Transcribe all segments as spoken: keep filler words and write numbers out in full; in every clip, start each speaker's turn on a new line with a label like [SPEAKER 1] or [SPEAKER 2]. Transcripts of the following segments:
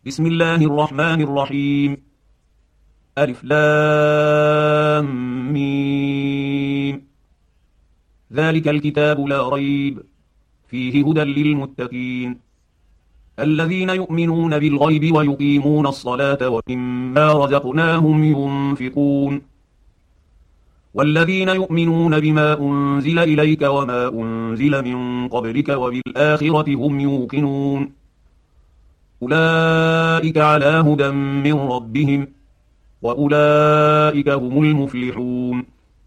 [SPEAKER 1] بسم الله الرحمن الرحيم. ألف لام ميم. ذلك الكتاب لا ريب فيه هدى للمتقين الذين يؤمنون بالغيب ويقيمون الصلاة ومما رزقناهم ينفقون والذين يؤمنون بما أنزل إليك وما أنزل من قبلك وبالآخرة هم يوقنون أولئك على هدى من ربهم وأولئك هم المفلحون.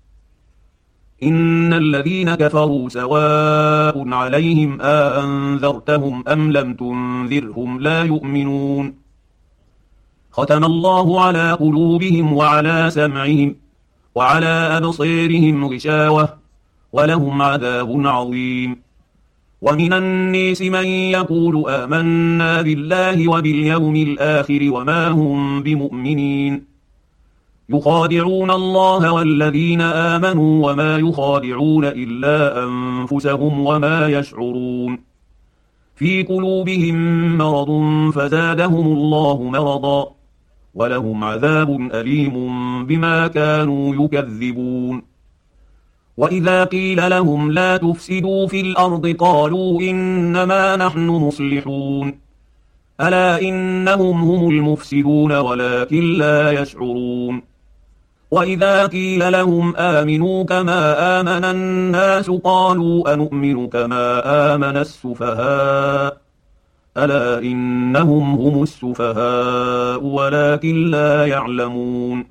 [SPEAKER 1] إن الذين كفروا سواء عليهم أأنذرتهم أم لم تنذرهم لا يؤمنون ختم الله على قلوبهم وعلى سمعهم وعلى أبصيرهم غشاوة ولهم عذاب عظيم. ومن الناس من يقول آمنا بالله وباليوم الآخر وما هم بمؤمنين يخادعون الله والذين آمنوا وما يخادعون إلا أنفسهم وما يشعرون في قلوبهم مرض فزادهم الله مرضا ولهم عذاب أليم بما كانوا يكذبون. وإذا قيل لهم لا تفسدوا في الأرض قالوا إنما نحن مصلحون ألا إنهم هم المفسدون ولكن لا يشعرون. وإذا قيل لهم آمنوا كما آمن الناس قالوا أنؤمن كما آمن السفهاء ألا إنهم هم السفهاء ولكن لا يعلمون.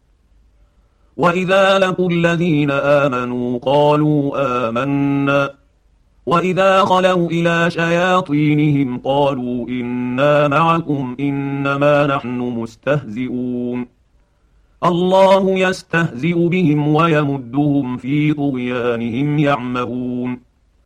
[SPEAKER 1] وإذا لقوا الذين آمنوا قالوا آمنا وإذا خلوا إلى شياطينهم قالوا إنا معكم إنما نحن مستهزئون الله يستهزئ بهم ويمدهم في طغيانهم يعمهون.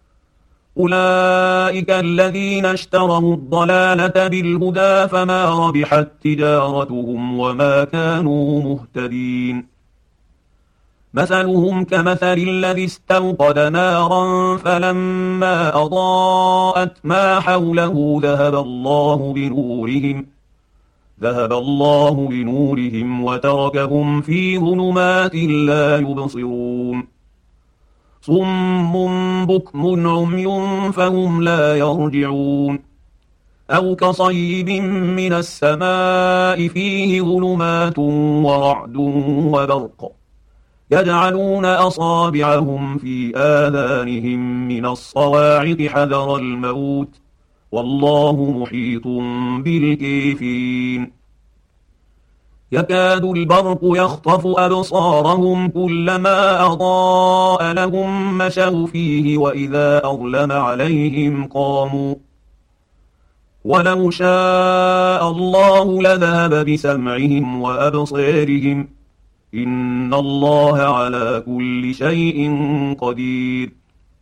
[SPEAKER 1] أولئك الذين اشتروا الضلالة بالهدى فما ربحت تجارتهم وما كانوا مهتدين. مثلهم كمثل الذي استوقد نارا فلما أضاءت ما حوله ذهب الله بنورهم ذهب الله بنورهم وتركهم في ظلمات لا يبصرون صم بكم عمي فهم لا يرجعون أو كصيب من السماء فيه ظلمات ورعد وبرق يجعلون أصابعهم في آذانهم من الصواعق حذر الموت والله محيط بالكافرين. يكاد البرق يخطف أبصارهم كلما أضاء لهم مشوا فيه وإذا أظلم عليهم قاموا ولو شاء الله لذهب بسمعهم وأبصارهم إن الله على كل شيء قدير.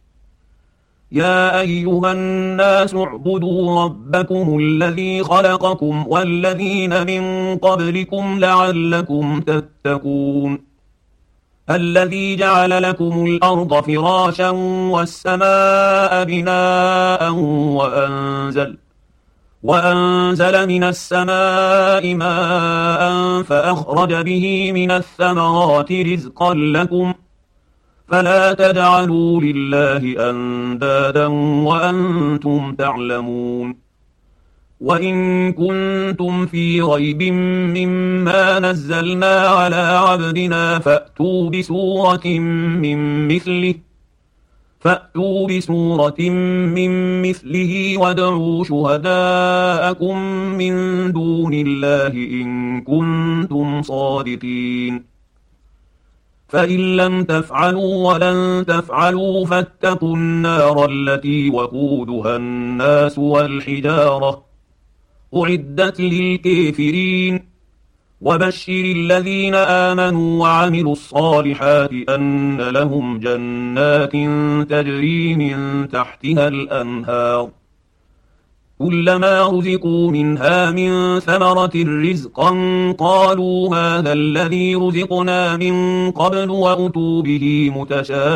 [SPEAKER 1] يا أيها الناس اعبدوا ربكم الذي خلقكم والذين من قبلكم لعلكم تتقون الذي جعل لكم الأرض فراشا والسماء بناء وأنزل وأنزل من السماء ماء فأخرج به من الثمرات رزقا لكم فلا تجعلوا لله أندادا وأنتم تعلمون. وإن كنتم في ريب مما نزلنا على عبدنا فأتوا بسورة من مثله فأتوا بسورة من مثله وادعوا شهداءكم من دون الله إن كنتم صادقين فإن لم تفعلوا ولن تفعلوا فاتقوا النار التي وقودها الناس والحجارة أعدت للكافرين. وبشر الذين آمنوا وعملوا الصالحات أن لهم جنات تجري من تحتها الأنهار كلما رزقوا منها من ثمرة رزقا قالوا هذا الذي رزقنا من قبل وأتوا به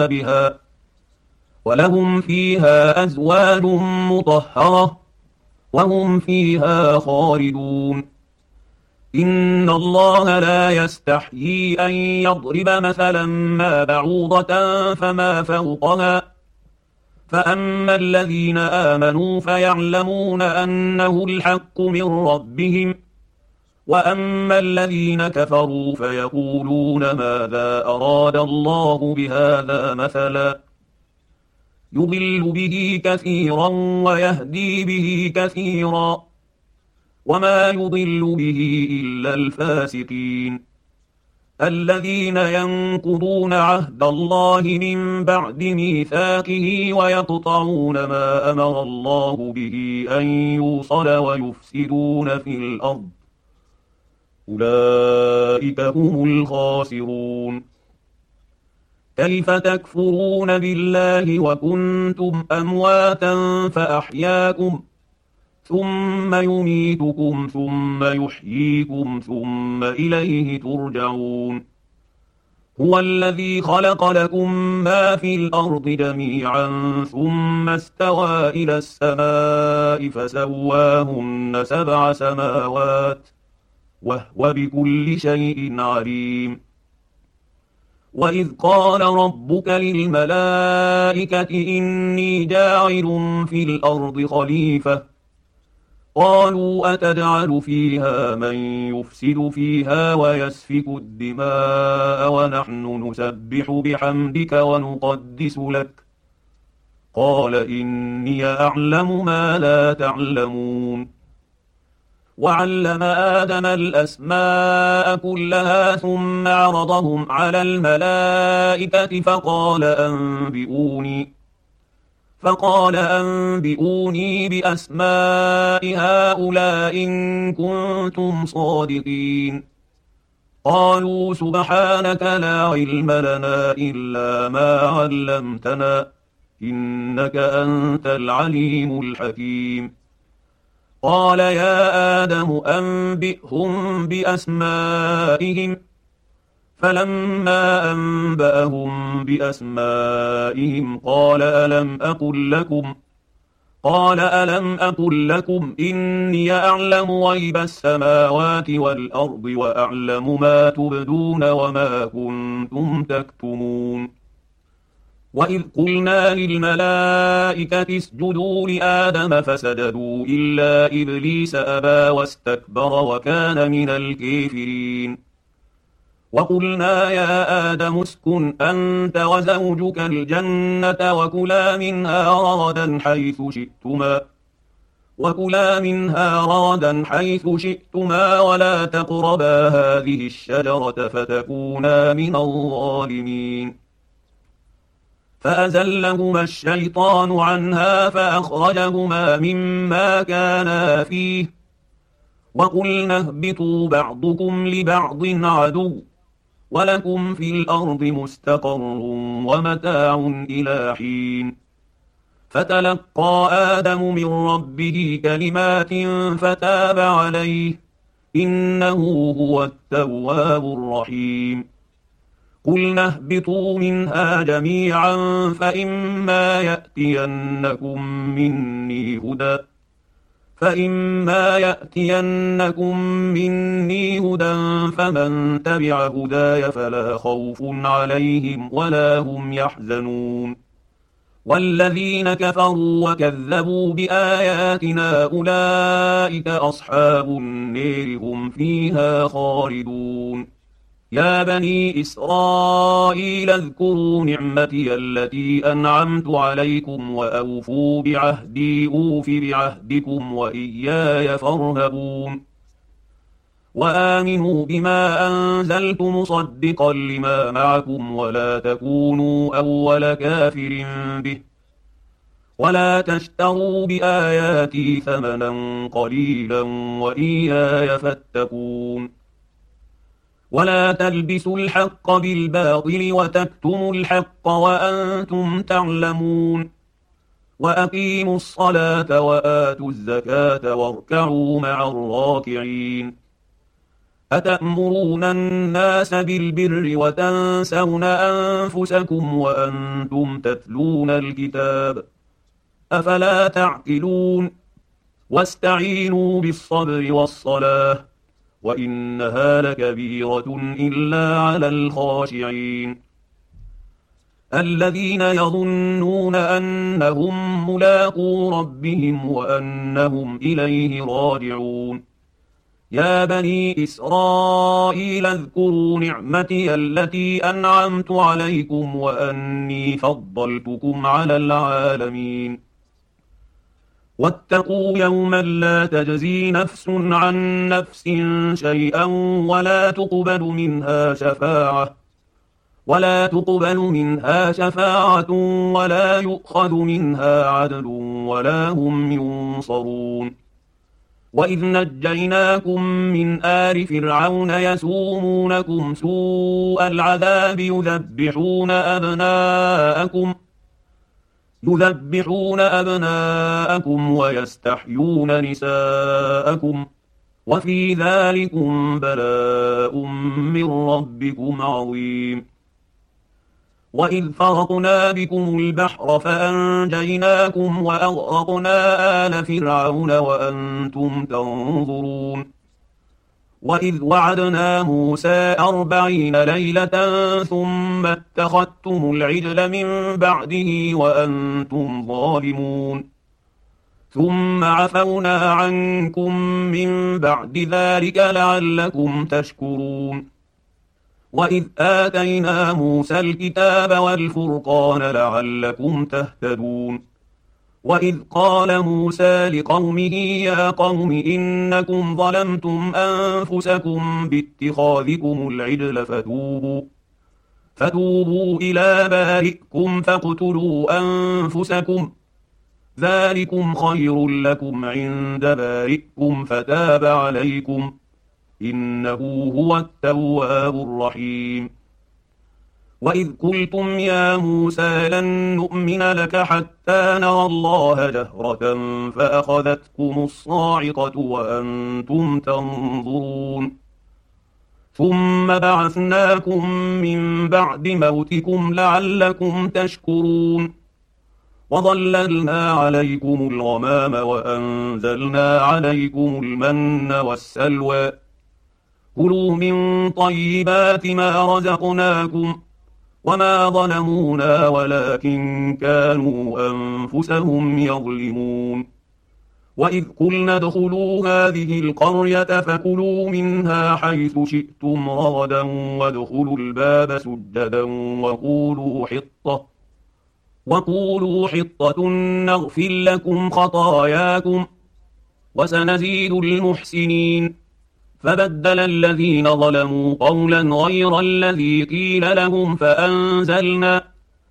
[SPEAKER 1] متشابها ولهم فيها أزواج مطهرة وهم فيها خالدون. إن الله لا يستحيي أن يضرب مثلا ما بعوضة فما فوقها، فأما الذين آمنوا فيعلمون أنه الحق من ربهم، وأما الذين كفروا فيقولون ماذا أراد الله بهذا مثلا، يضل به كثيرا ويهدي به كثيرا، وما يضل به إلا الفاسقين الذين ينقضون عهد الله من بعد ميثاقه ويقطعون ما أمر الله به أن يوصل ويفسدون في الأرض، أولئك هم الخاسرون. كيف تكفرون بالله وكنتم أمواتا فأحياكم، ثم يميتكم ثم يحييكم ثم إليه ترجعون. هو الذي خلق لكم ما في الأرض جميعا ثم استوى إلى السماء فسواهن سبع سماوات وهو بكل شيء عليم. وإذ قال ربك للملائكة إني جاعل في الأرض خليفة، قالوا أتجعل فيها من يفسد فيها ويسفك الدماء ونحن نسبح بحمدك ونقدس لك، قال إني أعلم ما لا تعلمون. وعلم آدم الأسماء كلها ثم عرضهم على الملائكة فقال أنبئوني فقال أنبئوني بأسماء هؤلاء إن كنتم صادقين. قالوا سبحانك لا علم لنا إلا ما علمتنا إنك أنت العليم الحكيم. قال يا آدم أنبئهم بأسمائهم، فلما أنبأهم بأسمائهم قال ألم أقل لكم قال ألم أقل لكم إني أعلم غيب السماوات والأرض وأعلم ما تبدون وما كنتم تكتمون. وإذ قلنا للملائكة اسجدوا لآدم فسجدوا إلا إبليس أبى واستكبر وكان من الكافرين. وقلنا يا آدم اسكن أنت وزوجك الجنة وكلا منها رغدا حيث شئتما وكلا منها رغدا حيث شئتما ولا تقربا هذه الشجرة فتكونا من الظالمين. فأزلهما الشيطان عنها فأخرجهما مما كانا فيه، وقلنا اهبطوا بعضكم لبعض عدو ولكم في الأرض مستقر ومتاع إلى حين. فتلقى آدم من ربه كلمات فتاب عليه إنه هو التواب الرحيم. قلنا اهبطوا منها جميعا فإما يأتينكم مني هدى فإما يأتينكم مني هدى فمن تبع هداي فلا خوف عليهم ولا هم يحزنون. والذين كفروا وكذبوا بآياتنا أولئك أصحاب النار هم فيها خالدون. يا بني إسرائيل اذكروا نعمتي التي أنعمت عليكم وأوفوا بعهدي أوف بعهدكم وإياي فارهبون. وآمنوا بما أنزلت مصدقا لما معكم ولا تكونوا أول كافر به ولا تشتروا بآياتي ثمنا قليلا وإياي فاتقون. ولا تلبسوا الحق بالباطل وتكتموا الحق وأنتم تعلمون. وأقيموا الصلاة وآتوا الزكاة واركعوا مع الراكعين. أتأمرون الناس بالبر وتنسون أنفسكم وأنتم تتلون الكتاب أفلا تعقلون. واستعينوا بالصبر والصلاة وإنها لكبيرة إلا على الخاشعين الذين يظنون أنهم ملاقو ربهم وأنهم إليه راجعون يا بني إسرائيل اذكروا نعمتي التي أنعمت عليكم وأني فضلتكم على العالمين واتقوا يوما لا تجزي نفس عن نفس شيئا ولا تقبل منها شفاعة ولا تقبل منها شفاعة ولا يؤخذ منها عدل ولا هم ينصرون وإذ نجيناكم من آل فرعون يسومونكم سوء العذاب يذبحون أبناءكم يذبحون أبناءكم ويستحيون نساءكم وفي ذلكم بلاء من ربكم عظيم وإذ فرقنا بكم البحر فأنجيناكم وأغرقنا آل فرعون وأنتم تنظرون وإذ وعدنا موسى أربعين ليلة ثم اتخذتم العجل من بعده وأنتم ظالمون ثم عفونا عنكم من بعد ذلك لعلكم تشكرون وإذ آتينا موسى الكتاب والفرقان لعلكم تهتدون وإذ قال موسى لقومه يا قوم إنكم ظلمتم أنفسكم باتخاذكم العجل فتوبوا فتوبوا إلى بارئكم فاقتلوا أنفسكم ذلكم خير لكم عند بارئكم فتاب عليكم إنه هو التواب الرحيم وإذ قلتم يا موسى لن نؤمن لك حتى نرى الله جهرة فأخذتكم الصاعقة وأنتم تنظرون ثم بعثناكم من بعد موتكم لعلكم تشكرون وظللنا عليكم الغمام وأنزلنا عليكم المن والسلوى كلوا من طيبات ما رزقناكم وما ظلمونا ولكن كانوا أنفسهم يظلمون وإذ قلنا ادخلوا هذه القرية فكلوا منها حيث شئتم رغدا وادخلوا الباب سجدا وقولوا حطة وقولوا حطة نغفر لكم خطاياكم وسنزيد المحسنين فبدل الذين ظلموا قولا غير الذي قيل لهم فأنزلنا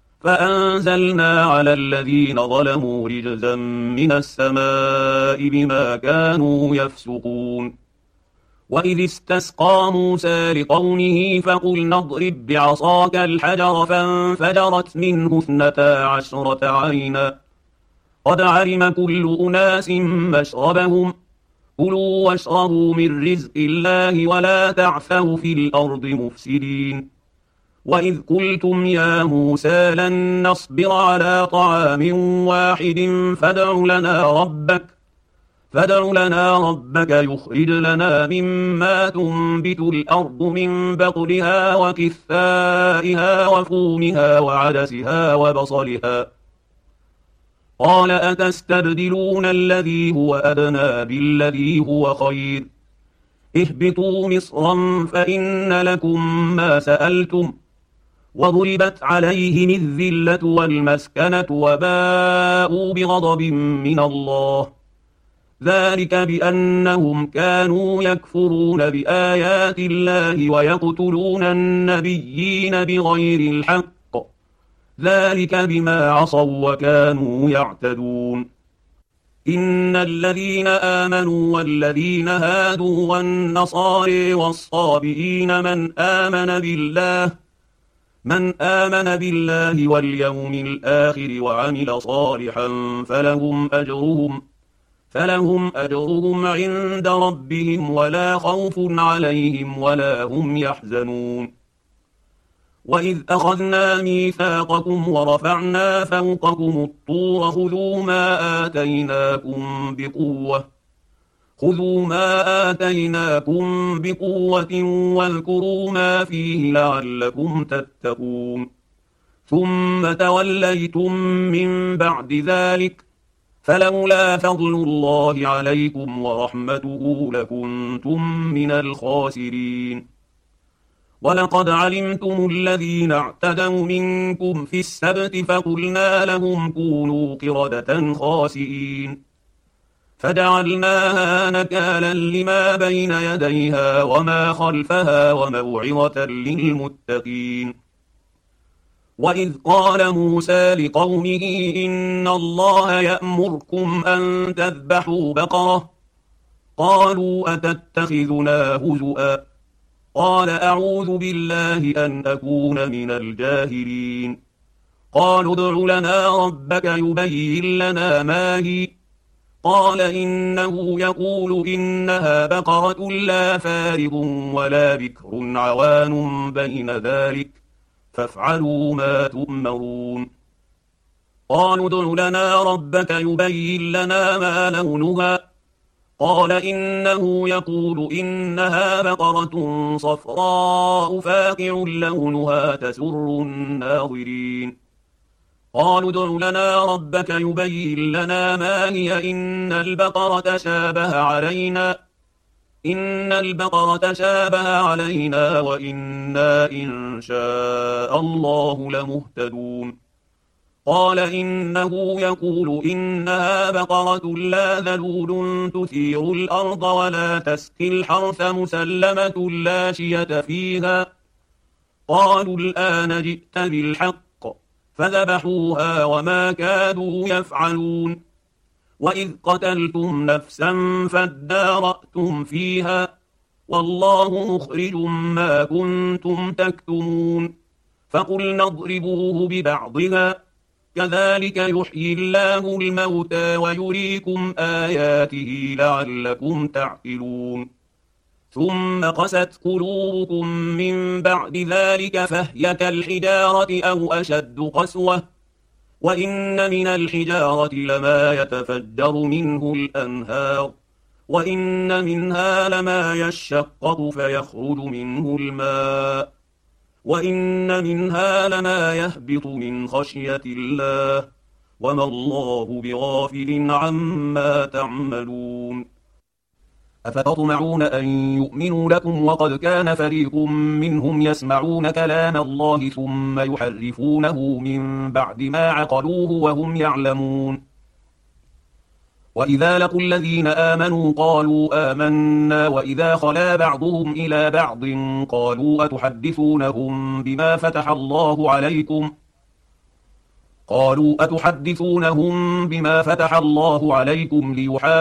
[SPEAKER 1] فأنزلنا على الذين ظلموا رجزا من السماء بما كانوا يفسقون وإذ استسقى موسى لقومه فقلنا اضرب بعصاك الحجر فانفجرت منه اثنتا عشرة عينا قد علم كل أناس مشربهم كلوا واشربوا من رزق الله ولا تعثوا في الأرض مفسدين وإذ قلتم يا موسى لن نصبر على طعام واحد فادع لنا ربك فادع لنا ربك يخرج لنا مما تنبت الأرض من بقلها وكثائها وفومها وعدسها وبصلها قال أتستبدلون الذي هو أدنى بالذي هو خير اهبطوا مصرا فإن لكم ما سألتم وضربت عليهم الذلة والمسكنة وباءوا بغضب من الله ذلك بأنهم كانوا يكفرون بآيات الله ويقتلون النبيين بغير الحق ذلك بما عصوا وكانوا يعتدون إن الذين آمنوا والذين هادوا والنصارى والصابئين من آمن بالله من آمن بالله واليوم الآخر وعمل صالحا فلهم أجرهم فلهم أجرهم عند ربهم ولا خوف عليهم ولا هم يحزنون وإذ أخذنا ميثاقكم ورفعنا فوقكم الطور خذوا ما آتيناكم بقوة خذوا ما آتيناكم بقوة واذكروا ما فيه لعلكم تتقون ثم توليتم من بعد ذلك فلولا فضل الله عليكم ورحمته لكنتم من الخاسرين ولقد علمتم الذين اعتدوا منكم في السبت فقلنا لهم كونوا قردة خاسئين فجعلناها نكالا لما بين يديها وما خلفها وموعظة للمتقين وإذ قال موسى لقومه إن الله يأمركم أن تذبحوا بقرة قالوا أتتخذنا هزؤا قال أعوذ بالله أن أكون من الجاهلين قالوا ادع لنا ربك يبين لنا ما هي قال إنه يقول إنها بقرة لا فارض ولا بكر عوان بين ذلك فافعلوا ما تؤمرون قالوا ادع لنا ربك يبين لنا ما لونها قال إنه يقول إنها بقرة صفراء فاقع لونها تسر الناظرين قالوا ادع لنا ربك يبين لنا ما هي إن البقرة شابه علينا إن البقرة شابه علينا وإنا إن شاء الله لمهتدون قال إنه يقول إنها بقرة لا ذلول تثير الأرض ولا تسقي الحرث مسلمة لا شية فيها قالوا الآن جئت بالحق فذبحوها وما كادوا يفعلون وإذ قتلتم نفسا فادارأتم فيها والله مخرج ما كنتم تكتمون فقلنا اضربوه ببعضها كذلك يحيي الله الموتى ويريكم آياته لعلكم تعقلون ثم قست قلوبكم من بعد ذلك فهي كالحجارة أو أشد قسوة وإن من الحجارة لما يتفجر منه الأنهار وإن منها لما يشقق فيخرج منه الماء وإن منها لما يهبط من خشية الله وما الله بغافل عما تعملون أفتطمعون أن يؤمنوا لكم وقد كان فريق منهم يسمعون كلام الله ثم يحرفونه من بعد ما عقلوه وهم يعلمون وإذا لقوا الذين آمنوا قالوا آمنا وإذا خلا بعضهم إلى بعض قالوا أتحدثونهم بما فتح الله عليكم قالوا أتحدثونهم بما فتح الله عليكم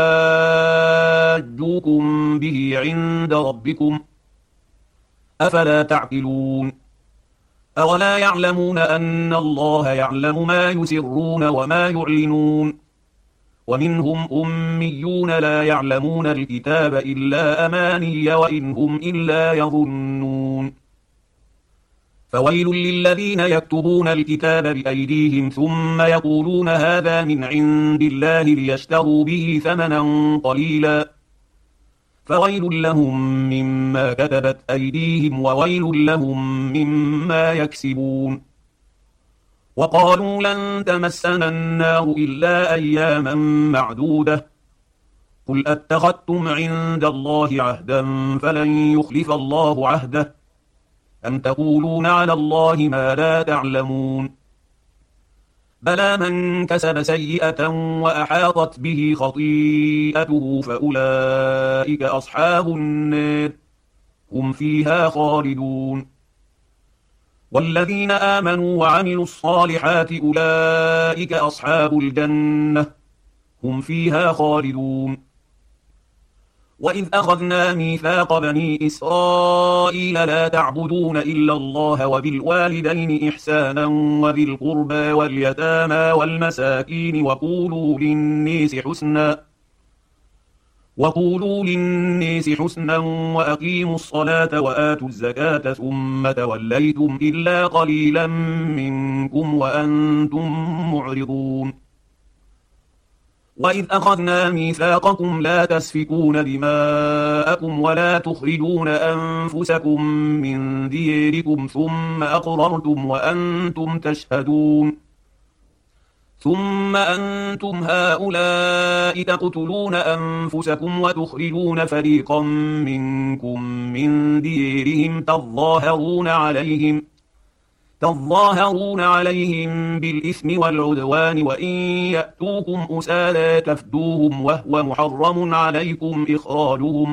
[SPEAKER 1] ليحاجوكم به عند ربكم أفلا تعقلون أولا يعلمون أن الله يعلم ما يسرون وما يعلنون ومنهم أميون لا يعلمون الكتاب إلا أماني وإن هم إلا يظنون فويل للذين يكتبون الكتاب بأيديهم ثم يقولون هذا من عند الله ليشتروا به ثمنا قليلا فويل لهم مما كتبت أيديهم وويل لهم مما يكسبون وقالوا لن تمسنا النار إلا أياما معدودة قل أتخذتم عند الله عهدا فلن يخلف الله عهده أم تقولون على الله ما لا تعلمون بلى من كسب سيئة وأحاطت به خطيئته فأولئك أصحاب النار هم فيها خالدون والذين آمنوا وعملوا الصالحات أولئك أصحاب الجنة هم فيها خالدون وإذ أخذنا ميثاق بني إسرائيل لا تعبدون إلا الله وبالوالدين إحسانا وذي القربى واليتامى والمساكين وقولوا للناس حسنا وقولوا للناس حسنا وأقيموا الصلاة وآتوا الزكاة ثم توليتم إلا قليلا منكم وأنتم معرضون وإذ أخذنا ميثاقكم لا تسفكون دماءكم ولا تخرجون أنفسكم من دياركم ثم أقررتم وأنتم تشهدون ثم أنتم هؤلاء تقتلون أنفسكم وتخرجون فريقا منكم من ديارهم تظاهرون عليهم تظاهرون عليهم بالإثم والعدوان وإن يأتوكم أسارى تفدوهم وهو محرم عليكم إخراجهم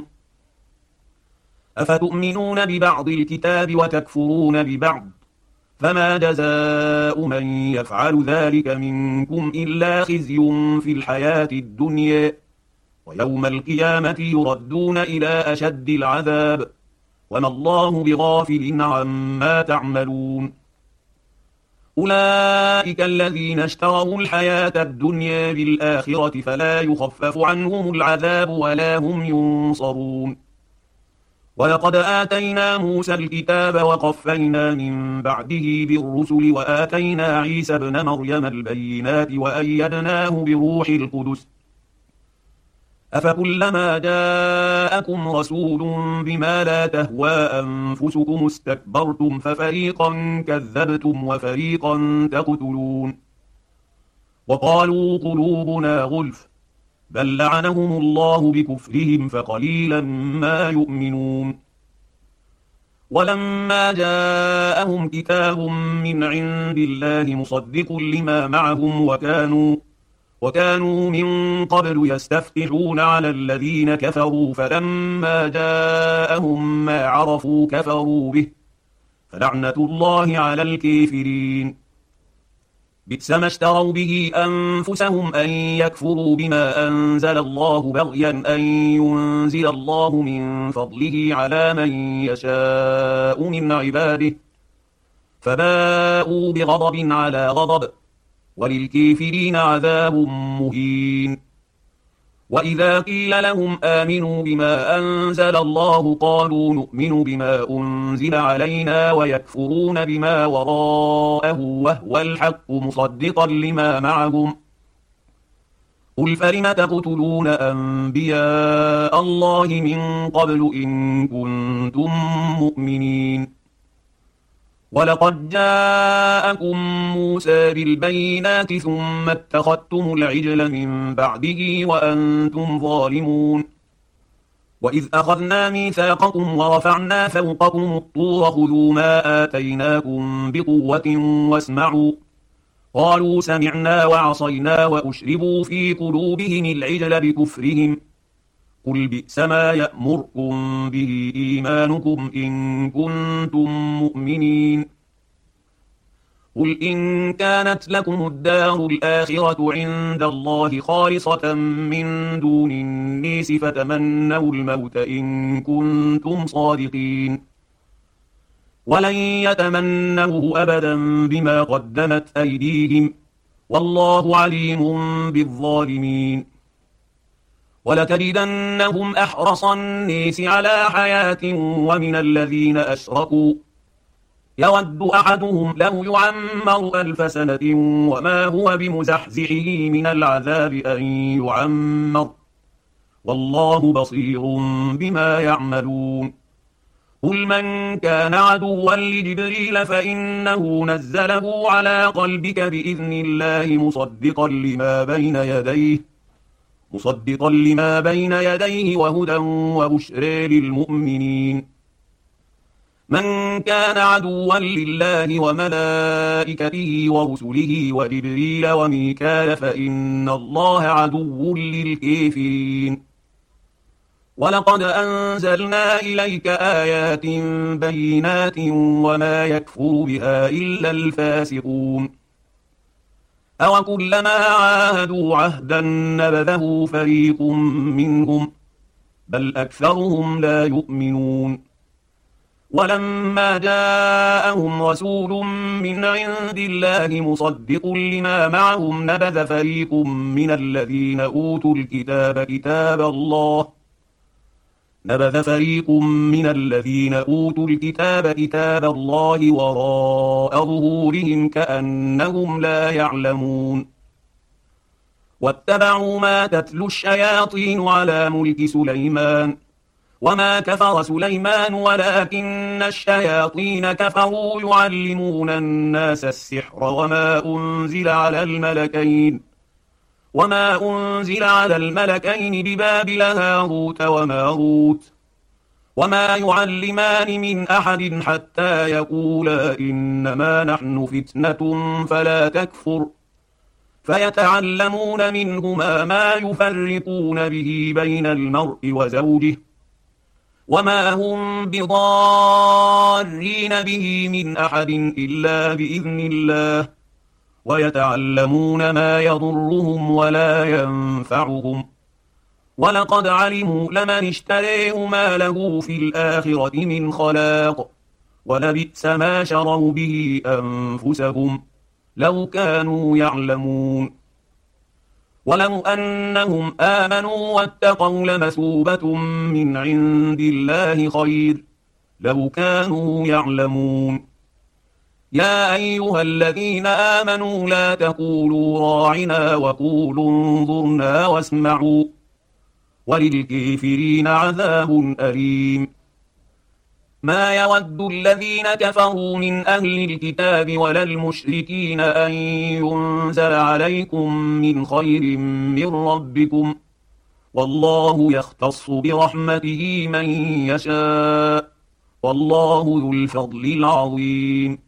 [SPEAKER 1] أفتؤمنون ببعض الكتاب وتكفرون ببعض فما جزاء من يفعل ذلك منكم إلا خزي في الحياة الدنيا ويوم القيامة يردون إلى أشد العذاب وما الله بغافل عما تعملون أولئك الذين اشتروا الحياة الدنيا بالآخرة فلا يخفف عنهم العذاب ولا هم ينصرون ولقد آتينا موسى الكتاب وقفينا من بعده بالرسل وآتينا عيسى ابن مريم البينات وأيدناه بروح القدس أفكلما جاءكم رسول بما لا تهوى أنفسكم استكبرتم ففريقا كذبتم وفريقا تقتلون وقالوا قلوبنا غلف بل لعنهم الله بكفرهم فقليلا ما يؤمنون ولما جاءهم كتاب من عند الله مصدق لما معهم وكانوا وكانوا من قبل يستفتحون على الذين كفروا فلما جاءهم ما عرفوا كفروا به فلعنة الله على الكافرين بئس ما اشتروا به أنفسهم أن يكفروا بما أنزل الله بغيا أن ينزل الله من فضله على من يشاء من عباده فباءوا بغضب على غضب وللكافرين عذاب مهين وإذا قيل لهم آمنوا بما أنزل الله قالوا نؤمن بما أنزل علينا ويكفرون بما وراءه وهو الحق مصدقا لما معهم قل فلم تقتلون أنبياء الله من قبل إن كنتم مؤمنين ولقد جاءكم موسى بالبينات ثم اتخذتم العجل من بعده وأنتم ظالمون وإذ أخذنا ميثاقكم ورفعنا فوقكم الطور خذوا ما آتيناكم بقوة واسمعوا قالوا سمعنا وعصينا وأشربوا في قلوبهم العجل بكفرهم قل بئس ما يأمركم به إيمانكم إن كنتم مؤمنين قل إن كانت لكم الدار الآخرة عند الله خالصة من دون الناس فتمنوا الموت إن كنتم صادقين ولن يتمنوه أبدا بما قدمت أيديهم والله عليم بالظالمين ولتجدنهم أحرص الناس على حياة ومن الذين أشركوا يود أحدهم لو يعمر ألف سنة وما هو بمزحزحه من العذاب أن يعمر والله بصير بما يعملون قل من كان عدوا لجبريل فإنه نزله على قلبك بإذن الله مصدقا لما بين يديه مصدقا لما بين يديه وهدى وبشرى للمؤمنين من كان عدوا لله وملائكته ورسله وجبريل وميكال فإن الله عدو للكافرين ولقد أنزلنا إليك آيات بينات وما يكفر بها إلا الفاسقون أو كلما عاهدوا عهدا نبذه فريق منهم بل أكثرهم لا يؤمنون ولما جاءهم رسول من عند الله مصدق لما معهم نبذ فريق من الذين أوتوا الكتاب كتاب الله نبذ فريق من الذين أوتوا الكتاب كتاب الله وراء ظهورهم كأنهم لا يعلمون واتبعوا ما تتلو الشياطين على ملك سليمان وما كفر سليمان ولكن الشياطين كفروا يعلمون الناس السحر وما أنزل على الملكين وما أنزل على الملكين ببابل هاروت وماروت وما يعلمان من أحد حتى يقولا إنما نحن فتنة فلا تكفر فيتعلمون منهما ما يفرقون به بين المرء وزوجه وما هم بضارين به من أحد إلا بإذن الله ويتعلمون ما يضرهم ولا ينفعهم ولقد علموا لمن اشتريه ما له في الآخرة من خلاق ولبئس ما شروا به أنفسهم لو كانوا يعلمون ولو أنهم آمنوا واتقوا لمثوبة من عند الله خير لو كانوا يعلمون يا أيها الذين آمنوا لا تقولوا راعنا وقولوا انظرنا واسمعوا وللكافرين عذاب أليم ما يود الذين كفروا من أهل الكتاب ولا المشركين أن ينزل عليكم من خير من ربكم والله يختص برحمته من يشاء والله ذو الفضل العظيم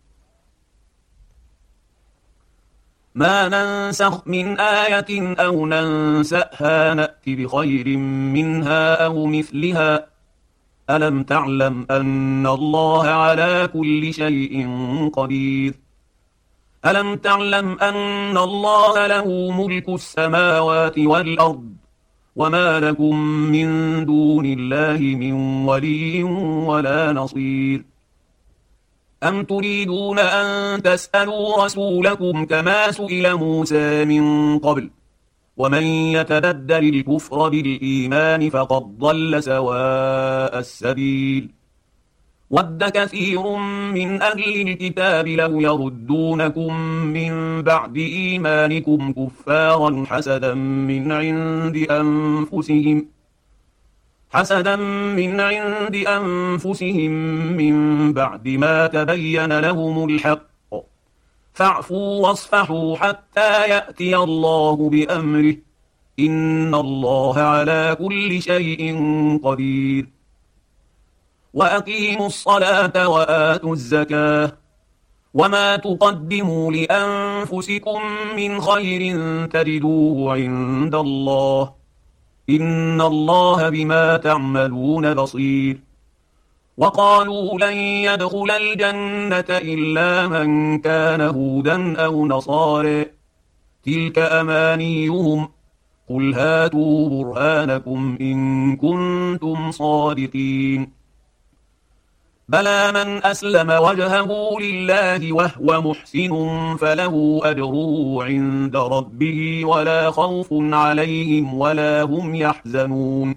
[SPEAKER 1] ما ننسخ من آية أو ننسأها نأت بخير منها أو مثلها ألم تعلم أن الله على كل شيء قدير ألم تعلم أن الله له ملك السماوات والأرض وما لكم من دون الله من ولي ولا نصير أم تريدون أن تسألوا رسولكم كما سئل موسى من قبل ومن يتبدل الكفر بالإيمان فقد ضل سواء السبيل ود كثير من أهل الكتاب لو يردونكم من بعد إيمانكم كفارا حسدا من عند أنفسهم حسدا من عند أنفسهم من بعد ما تبين لهم الحق فاعفوا واصفحوا حتى يأتي الله بأمره إن الله على كل شيء قدير وأقيموا الصلاة وآتوا الزكاة وما تقدموا لأنفسكم من خير تجدوه عند الله إن الله بما تعملون بصير وقالوا لن يدخل الجنة إلا من كان هودا أو نصارى تلك أمانيهم قل هاتوا برهانكم إن كنتم صادقين بلى من أسلم وجهه لله وهو محسن فله أجره عند ربه ولا خوف عليهم ولا هم يحزنون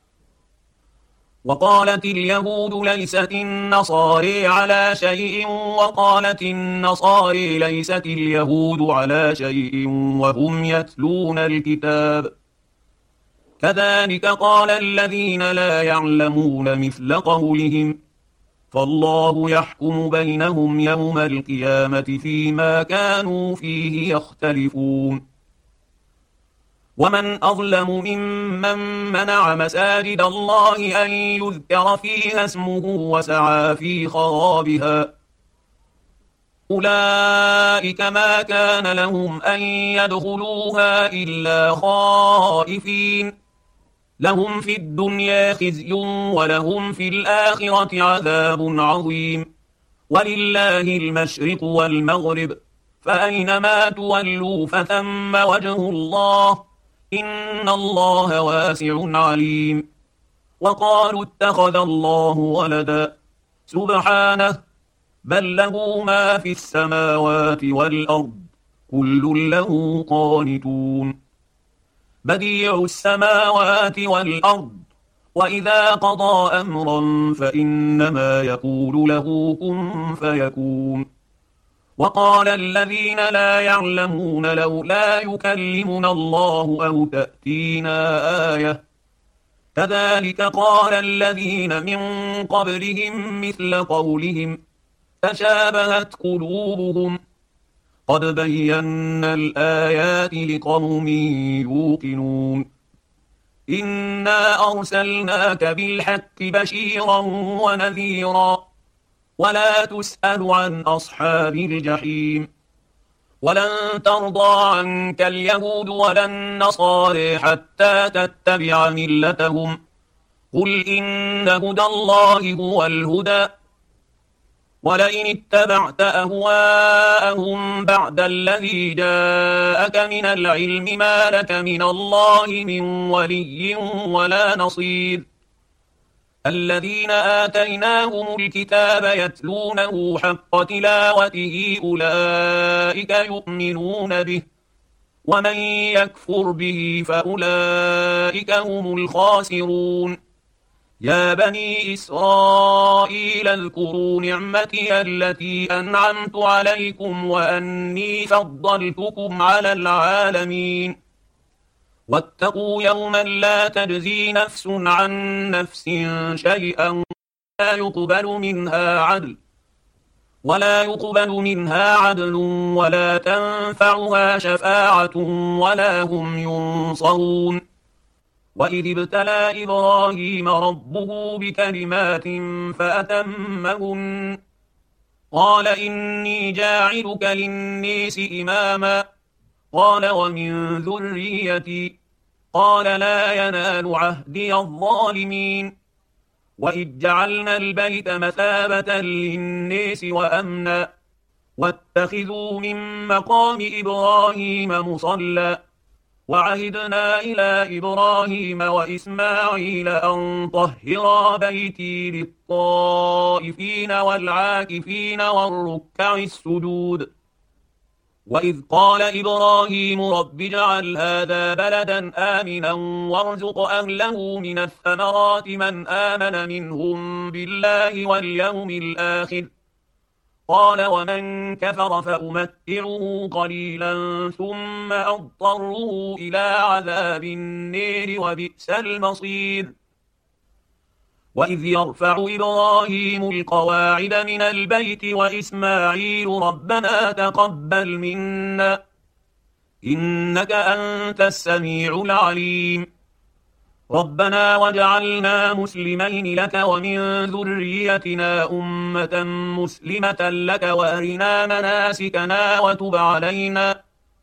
[SPEAKER 1] وقالت اليهود ليست النصارى على شيء وقالت النصارى ليست اليهود على شيء وهم يتلون الكتاب كذلك قال الذين لا يعلمون مثل قولهم فالله يحكم بينهم يوم القيامة فيما كانوا فيه يختلفون ومن أظلم ممن منع مساجد الله أن يذكر فيها اسمه وسعى في خرابها أولئك ما كان لهم أن يدخلوها إلا خائفين لهم في الدنيا خزي ولهم في الآخرة عذاب عظيم ولله المشرق والمغرب فأينما تولوا فثم وجه الله إن الله واسع عليم وقالوا اتخذ الله ولدا سبحانه بل له ما في السماوات والأرض كل له قانتون بديع السماوات والأرض وإذا قضى أمرا فإنما يقول له كن فيكون. وقال الذين لا يعلمون لولا يكلمنا الله أو تأتينا آية كذلك قال الذين من قبلهم مثل قولهم تشابهت قلوبهم قد بينا الآيات لقوم يوقنون. إنا أرسلناك بالحق بشيرا ونذيرا ولا تسأل عن أصحاب الجحيم. ولن ترضى عنك اليهود ولا النصارى حتى تتبع ملتهم قل إن هدى الله هو الهدى ولئن اتبعت أهواءهم بعد الذي جاءك من العلم ما لك من الله من ولي ولا نصير. الذين آتيناهم الكتاب يتلونه حق تلاوته أولئك يؤمنون به ومن يكفر به فأولئك هم الخاسرون. يا بني إسرائيل اذكروا نعمتي التي أنعمت عليكم وأني فضلتكم على العالمين. واتقوا يوما لا تجزي نفس عن نفس شيئا ولا يقبل منها عدل ولا يقبل منها عدل ولا تنفعها شفاعة ولا هم ينصرون. وإذ ابتلى إبراهيم ربه بكلمات فأتمهن قال إني جاعلك للناس إماما قال ومن ذريتي قال لا ينال عهدي الظالمين. وإذ جعلنا البيت مثابة للناس وأمنا واتخذوا من مقام إبراهيم مصلى وعهدنا إلى إبراهيم وإسماعيل أن طهرا بيتي للطائفين والعاكفين والركع السجود. وإذ قال إبراهيم رب اجعل هذا بلدا آمنا وارزق أهله من الثمرات من آمن منهم بالله واليوم الآخر قال ومن كفر فأمتعه قليلا ثم أضطره إلى عذاب النير وبئس المصير. وإذ يرفع إبراهيم القواعد من البيت وإسماعيل ربنا تقبل منا إنك أنت السميع العليم. ربنا وجعلنا مسلمين لك ومن ذريتنا أمة مسلمة لك وأرنا مناسكنا وتب علينا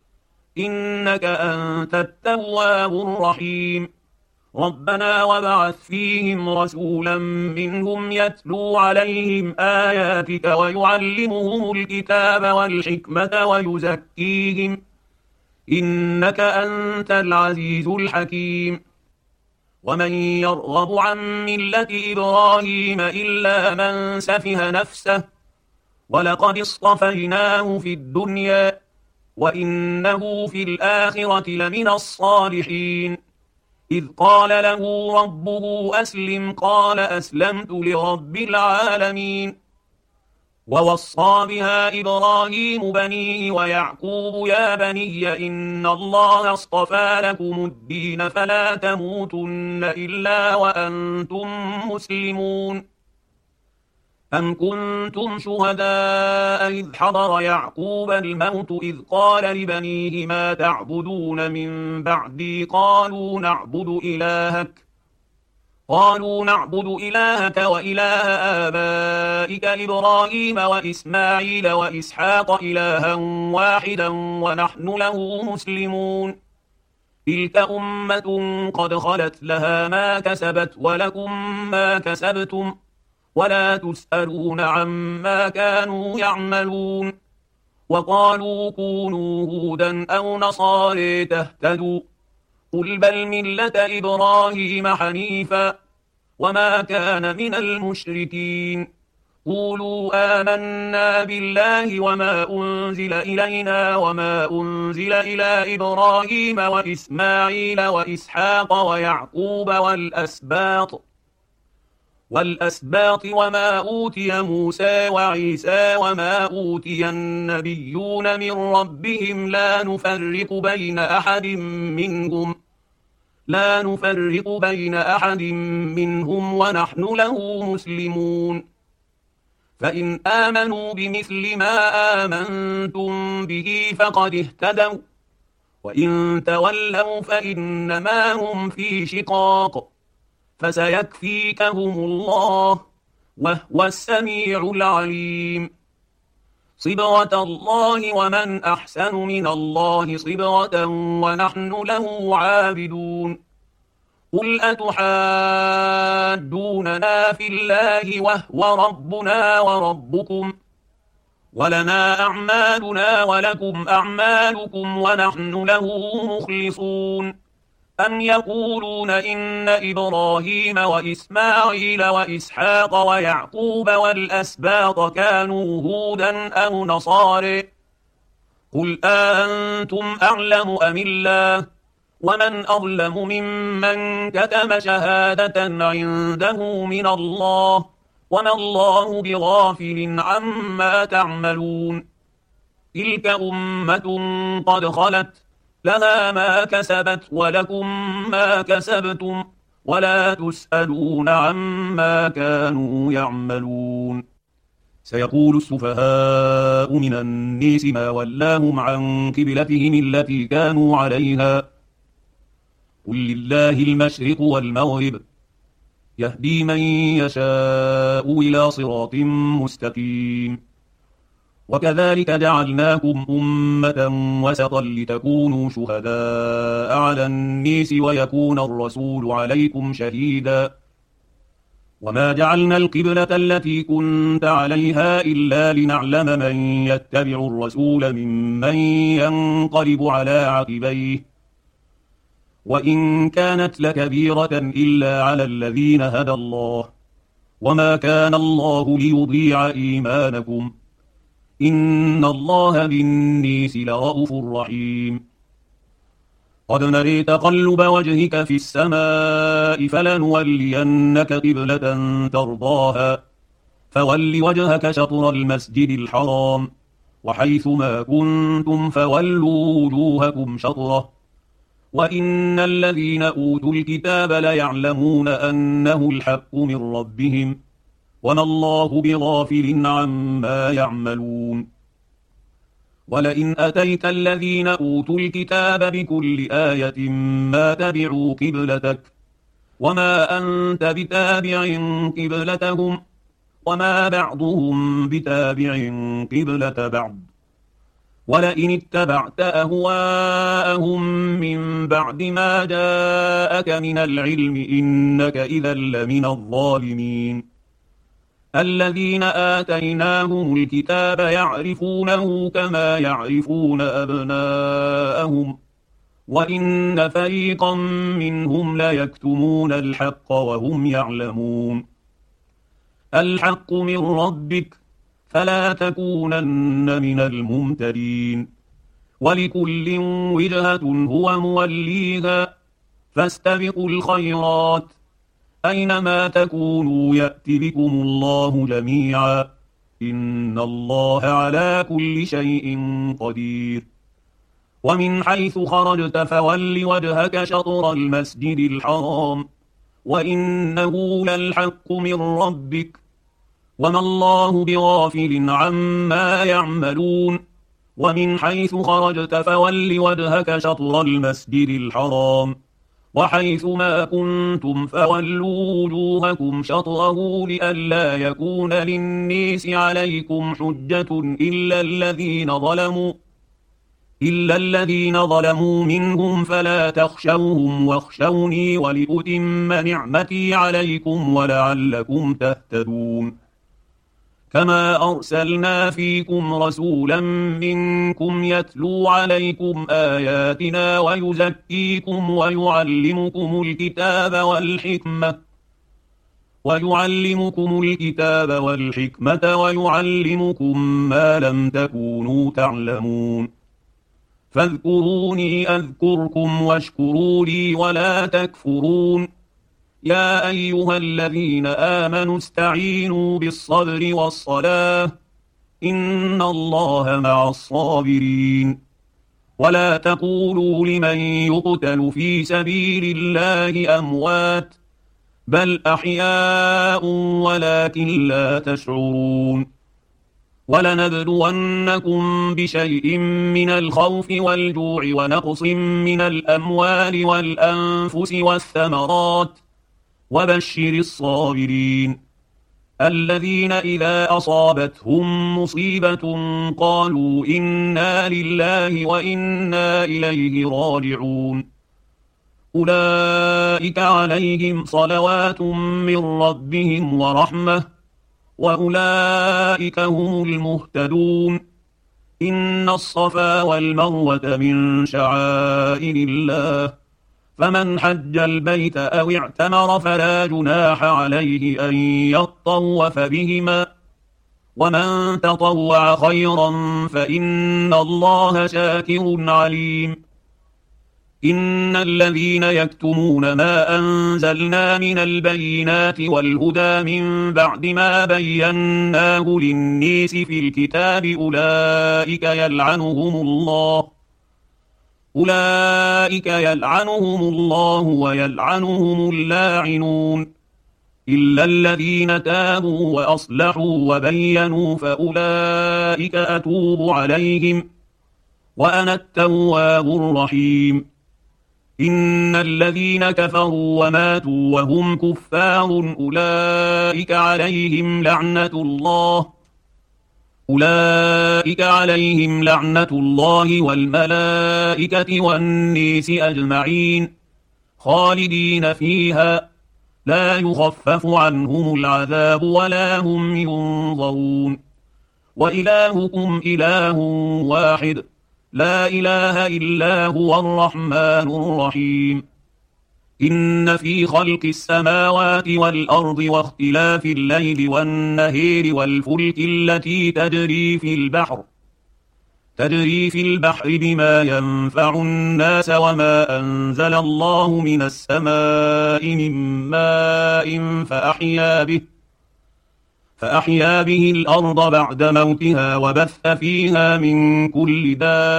[SPEAKER 1] إنك أنت التواب الرحيم. ربنا وابعث فيهم رسولا منهم يتلو عليهم آياتك ويعلمهم الكتاب والحكمة ويزكيهم إنك أنت العزيز الحكيم. ومن يرغب عن ملة إبراهيم إلا من سفه نفسه ولقد اصطفيناه في الدنيا وإنه في الآخرة لمن الصالحين. إذ قال له ربه أسلم قال أسلمت لرب العالمين. ووصى بها إبراهيم بنيه ويعقوب يا بني إن الله اصطفى لكم الدين فلا تموتن إلا وأنتم مسلمون. أم كنتم شهداء إذ حضر يعقوب الموت إذ قال لبنيه ما تعبدون من بعدي قالوا نعبد إلهك قالوا نعبد إلهك وإله آبائك إبراهيم وإسماعيل وإسحاق إلها واحدا ونحن له مسلمون. تلك أمة قد خلت لها ما كسبت ولكم ما كسبتم ولا تسألون عما كانوا يعملون. وقالوا كونوا هودا أو نصارى تهتدوا قل بل ملة إبراهيم حنيفا وما كان من المشركين قولوا آمنا بالله وما أنزل إلينا وما أنزل إلى إبراهيم وإسماعيل وإسحاق ويعقوب والأسباط والأسباط وما أوتي موسى وعيسى وما أوتي النبيون من ربهم لا نفرق بين أحد منهم لا نفرق بين أحد منهم ونحن له مسلمون فإن آمنوا بمثل ما آمنتم به فقد اهتدوا وإن تولوا فإنما هم في شقاق فسيكفيكهم الله وهو السميع العليم صبغة الله ومن أحسن من الله صبغة ونحن له عابدون قل أتحاجوننا في الله وهو ربنا وربكم ولنا أعمالنا ولكم أعمالكم ونحن له مخلصون أم يقولون إن إبراهيم وإسماعيل وإسحاق ويعقوب والأسباط كانوا هودا أو نصارى قل أنتم أعلم أم الله ومن أظلم ممن كتم شهادة عنده من الله وما الله بغافل عما تعملون تلك أمة قد خلت لها ما كسبت ولكم ما كسبتم ولا تسألون عما كانوا يعملون سيقول السفهاء من الناس ما ولاهم عن قبلتهم التي كانوا عليها قل لله المشرق والمغرب يهدي من يشاء إلى صراط مستقيم وكذلك جعلناكم أمة وسطا لتكونوا شهداء على الناس ويكون الرسول عليكم شهيدا وما جعلنا القبلة التي كنت عليها إلا لنعلم من يتبع الرسول ممن ينقلب على عقبيه وإن كانت لكبيرة إلا على الذين هدى الله وما كان الله ليضيع إيمانكم إن الله بالناس لرءوف رحيم قد نري تقلب وجهك في السماء فلنولينك قبلة ترضاها فول وجهك شطر المسجد الحرام وحيث ما كنتم فولوا وجوهكم شطره وإن الذين أوتوا الكتاب ليعلمون أنه الحق من ربهم وما الله بغافل عما يعملون ولئن أتيت الذين أوتوا الكتاب بكل آية ما تبعوا قبلتك وما أنت بتابع قبلتهم وما بعضهم بتابع قبلة بعض ولئن اتبعت أهواءهم من بعد ما جاءك من العلم إنك إذا لمن الظالمين الذين آتيناهم الكتاب يعرفونه كما يعرفون أبناءهم وإن فريقا منهم ليكتمون الحق وهم يعلمون الحق من ربك فلا تكونن من الممترين ولكل وجهة هو موليها فاستبقوا الخيرات أينما تكونوا يأت بكم الله جميعا إن الله على كل شيء قدير ومن حيث خرجت فول وجهك شطر المسجد الحرام وإنه للحق من ربك وما الله بغافل عما يعملون ومن حيث خرجت فول وجهك شطر المسجد الحرام وحيث ما كنتم فولوا وجوهكم شطره لئلا يكون للناس عليكم حجة إلا الذين ظلموا إلا الذين ظلموا منهم فلا تخشوهم واخشوني ولأتم نعمتي عليكم ولعلكم تهتدون كما أرسلنا فيكم رسولا منكم يتلو عليكم آياتنا ويزكيكم ويعلمكم الكتاب والحكمة ويعلمكم الكتاب والحكمة ويعلمكم ما لم تكونوا تعلمون فاذكروني أذكركم واشكروا لي ولا تكفرون يا أيها الذين آمنوا استعينوا بالصبر والصلاة إن الله مع الصابرين ولا تقولوا لمن يقتل في سبيل الله أموات بل أحياء ولكن لا تشعرون ولنبلونكم بشيء من الخوف والجوع ونقص من الأموال والأنفس والثمرات وبشر الصابرين الذين إذا أصابتهم مصيبة قالوا إنا لله وإنا إليه راجعون أولئك عليهم صلوات من ربهم ورحمة وأولئك هم المهتدون إن الصفا والمروة من شعائر الله فمن حج البيت أو اعتمر فلا جناح عليه أن يطوف بهما ومن تطوع خيرا فإن الله شاكر عليم إن الذين يكتمون ما أنزلنا من البينات والهدى من بعد ما بيناه للناس في الكتاب أولئك يلعنهم الله أولئك يلعنهم الله ويلعنهم اللاعنون إلا الذين تابوا وأصلحوا وبينوا فأولئك أتوب عليهم وأنا التواب الرحيم إن الذين كفروا وماتوا وهم كفار أولئك عليهم لعنة الله أولئك عليهم لعنة الله والملائكة والناس أجمعين خالدين فيها لا يخفف عنهم العذاب ولا هم ينظرون وإلهكم إله واحد لا إله إلا هو الرحمن الرحيم إن في خلق السماوات والأرض واختلاف الليل والنهار والفلك التي تجري في البحر تجري في البحر بما ينفع الناس وما أنزل الله من السماء من ماء فأحيا به فأحيا به الأرض بعد موتها وبث فيها من كل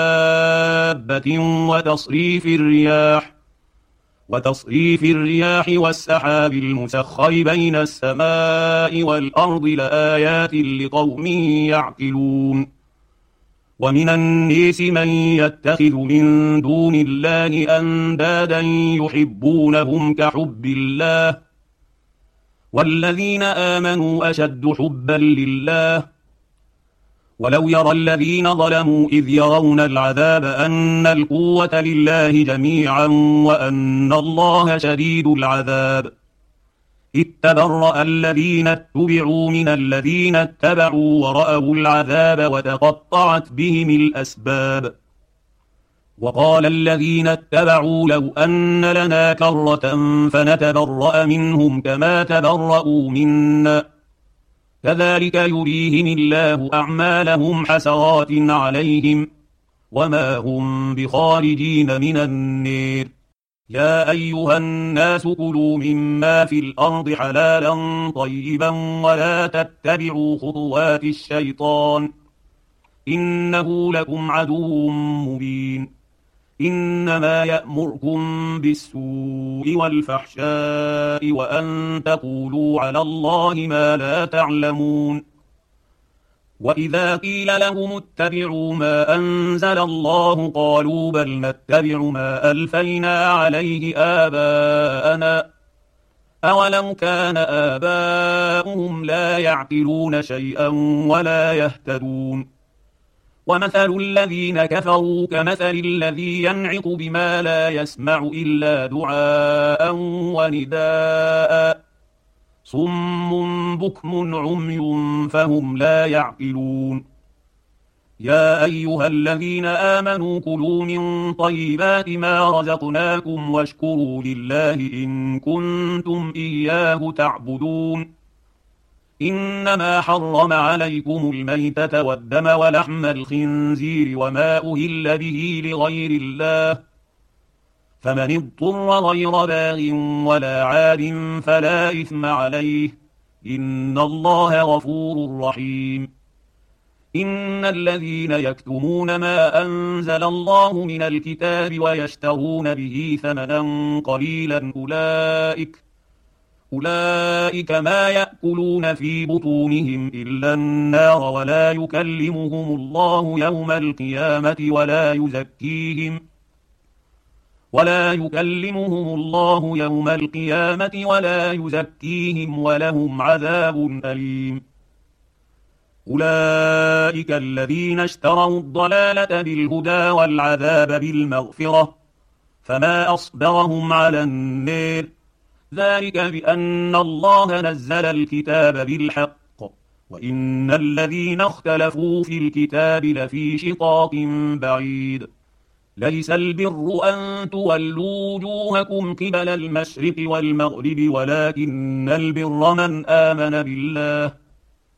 [SPEAKER 1] دابة وتصريف الرياح وتصريف الرياح والسحاب المسخر بين السماء والأرض لآيات لقوم يعقلون ومن الناس من يتخذ من دون الله أندادا يحبونهم كحب الله والذين آمنوا أشد حبا لله ولو يرى الذين ظلموا إذ يرون العذاب أن القوة لله جميعا وأن الله شديد العذاب إذ تبرأ الذين اتبعوا من الذين اتبعوا ورأوا العذاب وتقطعت بهم الأسباب وقال الذين اتبعوا لو أن لنا كرة فنتبرأ منهم كما تبرأوا منا كذلك يريهم الله أعمالهم حسرات عليهم وما هم بخارجين من النار يا أيها الناس كلوا مما في الأرض حلالا طيبا ولا تتبعوا خطوات الشيطان إنه لكم عدو مبين إنما يأمركم بالسوء والفحشاء وأن تقولوا على الله ما لا تعلمون وإذا قيل لهم اتبعوا ما أنزل الله قالوا بل نتبع ما ألفينا عليه آباءنا أولو كان آباؤهم لا يعقلون شيئا ولا يهتدون ومثل الذين كفروا كمثل الذي ينعق بما لا يسمع إلا دعاء ونداء صم بكم عمي فهم لا يعقلون يا أيها الذين آمنوا كلوا من طيبات ما رزقناكم واشكروا لله إن كنتم إياه تعبدون. إنما حرم عليكم الميتة والدم ولحم الخنزير وما أهل به لغير الله، فمن اضطر غير باغ ولا عاد فلا إثم عليه، إن الله غفور رحيم. إن الذين يكتمون ما أنزل الله من الكتاب ويشترون به ثمنا قليلا أولئك أولئك ما يأكلون في بطونهم إلا النار ولا يكلمهم الله يوم القيامة ولا يزكيهم ولا يكلمهم الله يوم القيامة ولا يزكيهم ولهم عذاب أليم. أولئك الذين اشتروا الضلالة بالهدى والعذاب بالمغفرة، فما أصبرهم على النار، ذلك بأن الله نزل الكتاب بالحق وإن الذين اختلفوا في الكتاب لفي شقاق بعيد. ليس البر أن تولوا وجوهكم قبل المشرق والمغرب ولكن البر من آمن بالله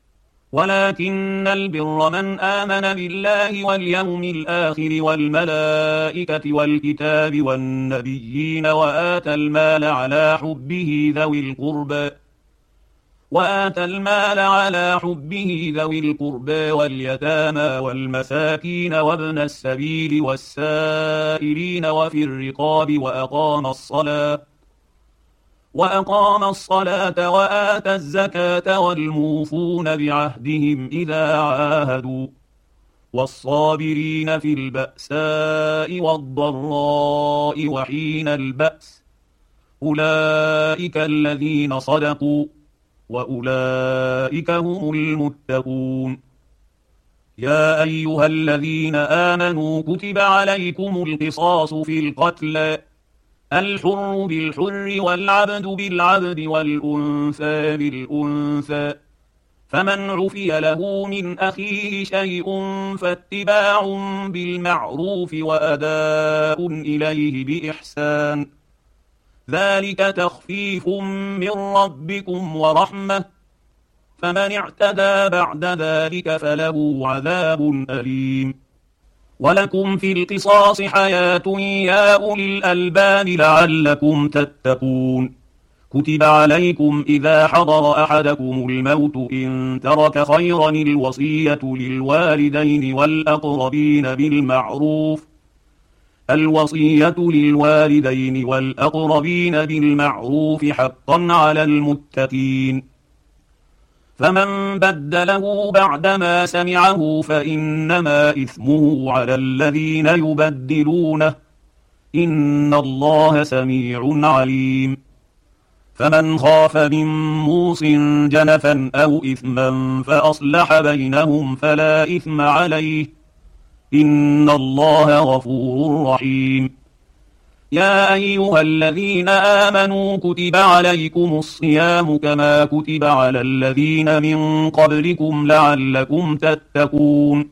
[SPEAKER 1] ولكن البر من آمن بالله واليوم الآخر والملائكة والكتاب والنبيين وآتى المال على حبه ذوي القربى وآتى المال على حبه ذوي القربى واليتامى والمساكين وابن السبيل والسائلين وفي الرقاب وأقام الصلاة وأقام الصلاة وآتى الزكاة والموفون بعهدهم إذا عاهدوا والصابرين في البأساء والضراء وحين البأس، أولئك الذين صدقوا وأولئك هم المتقون. يا أيها الذين آمنوا كتب عليكم القصاص في القتلى، الحر بالحر والعبد بالعبد والأنثى بالأنثى، فمن عفي له من أخيه شيء فاتباع بالمعروف وأداء إليه بإحسان، ذلك تخفيف من ربكم ورحمة، فمن اعتدى بعد ذلك فله عذاب أليم. ولكم في القصاص حياة يا أولي الألباب لعلكم تتقون. كتب عليكم إذا حضر أحدكم الموت إن ترك خيرا الوصية للوالدين والأقربين بالمعروف الوصية للوالدين والأقربين بالمعروف حقا على المتقين. فمن بدله بعدما سمعه فإنما إثمه على الذين يبدلونه، إن الله سميع عليم. فمن خاف من موص جنفا أو إثما فأصلح بينهم فلا إثم عليه، إن الله غفور رحيم. يا أيها الذين آمنوا كتب عليكم الصيام كما كتب على الذين من قبلكم لعلكم تتقون،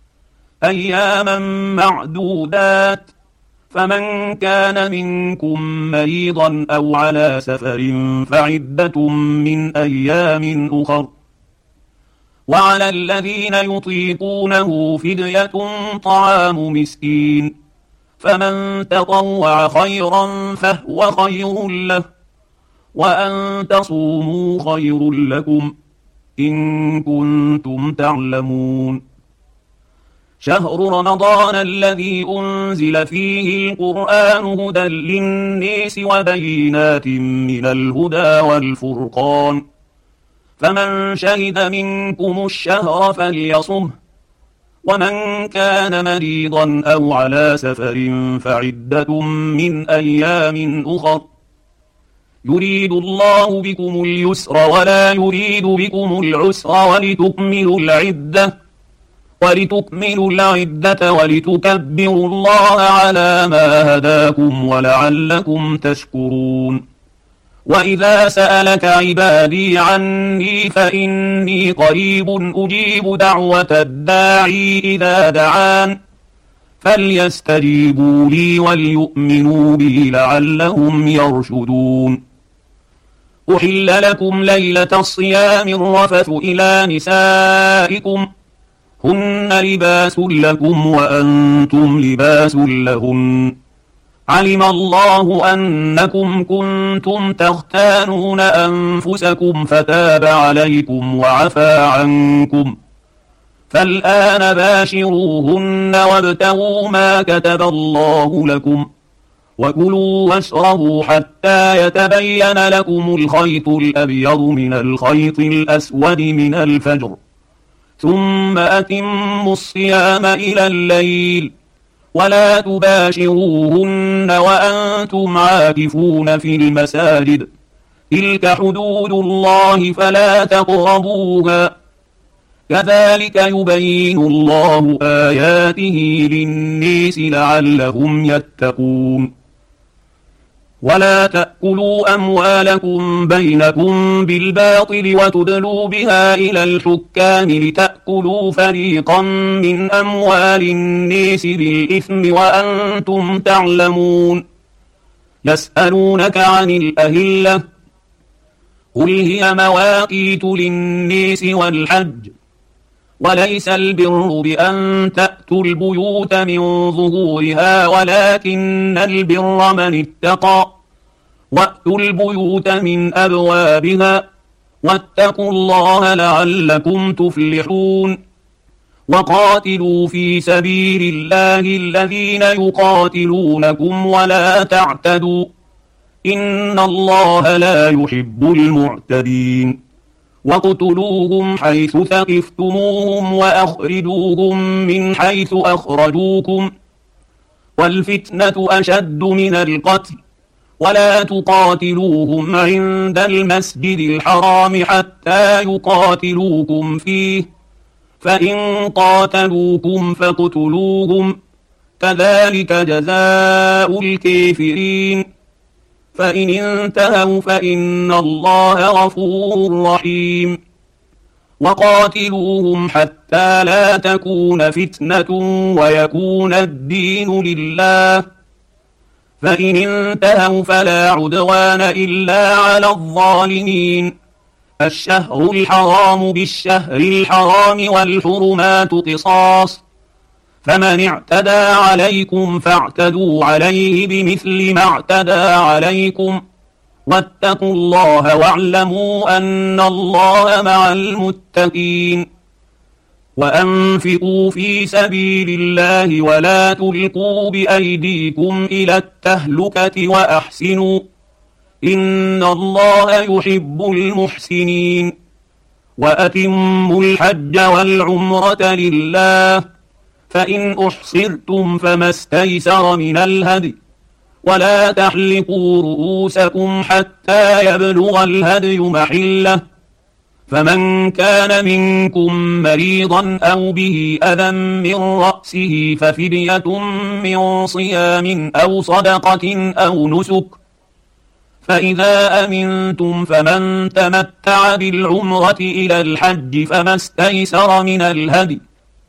[SPEAKER 1] أياما معدودات، فمن كان منكم مريضا أو على سفر فعدة من أيام أخر، وعلى الذين يطيقونه فدية طعام مسكين، فمن تطوع خيرا فهو خير له، وأن تصوموا خير لكم إن كنتم تعلمون. شهر رمضان الذي أنزل فيه القرآن هدى للناس وبينات من الهدى والفرقان، فمن شهد منكم الشهر فليصمه، ومن كان مريضا أو على سفر فعدة من أيام أخر، يريد الله بكم اليسر ولا يريد بكم العسر ولتكملوا العدة ولتكملوا العدة ولتكبروا الله على ما هداكم ولعلكم تشكرون. وإذا سألك عبادي عني فإني قريب أجيب دعوة الداعي إذا دعان فليستجيبوا لي وليؤمنوا بي لعلهم يرشدون. أحل لكم ليلة الصيام الرفث إلى نسائكم هن لباس لكم وأنتم لباس لهن علم الله أنكم كنتم تختانون أنفسكم فتاب عليكم وعفى عنكم فالآن باشروهن وابتغوا ما كتب الله لكم وكلوا واشربوا حتى يتبين لكم الخيط الأبيض من الخيط الأسود من الفجر ثم أتموا الصيام إلى الليل ولا تباشروهن وأنتم عاكفون في المساجد تلك حدود الله فلا تقربوها كذلك يبين الله آياته للناس لعلهم يتقون. ولا تأكلوا أموالكم بينكم بالباطل وتدلوا بها إلى الحكام لتأكلوا فريقا من أموال الناس بالإثم وأنتم تعلمون. يسألونك عن الأهلة قل هي مواقيت للناس والحج وليس البر بأن تأتوا البيوت من ظهورها ولكن البر من اتقى وأتوا البيوت من أبوابها واتقوا الله لعلكم تفلحون. وقاتلوا في سبيل الله الذين يقاتلونكم ولا تعتدوا إن الله لا يحب المعتدين. واقتلوهم حيث ثقفتموهم وأخرجوهم من حيث أخرجوكم والفتنة أشد من القتل ولا تقاتلوهم عند المسجد الحرام حتى يقاتلوكم فيه فإن قاتلوكم فاقتلوهم كذلك جزاء الكافرين فإن انتهوا فإن الله غفور رحيم. وقاتلوهم حتى لا تكون فتنة ويكون الدين لله فإن انتهوا فلا عدوان إلا على الظالمين. الشهر الحرام بالشهر الحرام والحرمات قصاص فمن اعتدى عليكم فاعتدوا عليه بمثل ما اعتدى عليكم واتقوا الله واعلموا أن الله مع المتقين. وأنفقوا في سبيل الله ولا تلقوا بأيديكم إلى التهلكة وأحسنوا إن الله يحب المحسنين. وأتموا الحج والعمرة لله فإن أحصرتم فما استيسر من الهدي ولا تحلقوا رؤوسكم حتى يبلغ الهدي محله فمن كان منكم مريضا أو به أذى من رأسه ففدية من صيام أو صدقة أو نسك فإذا أمنتم فمن تمتع بالعمرة إلى الحج فما استيسر من الهدي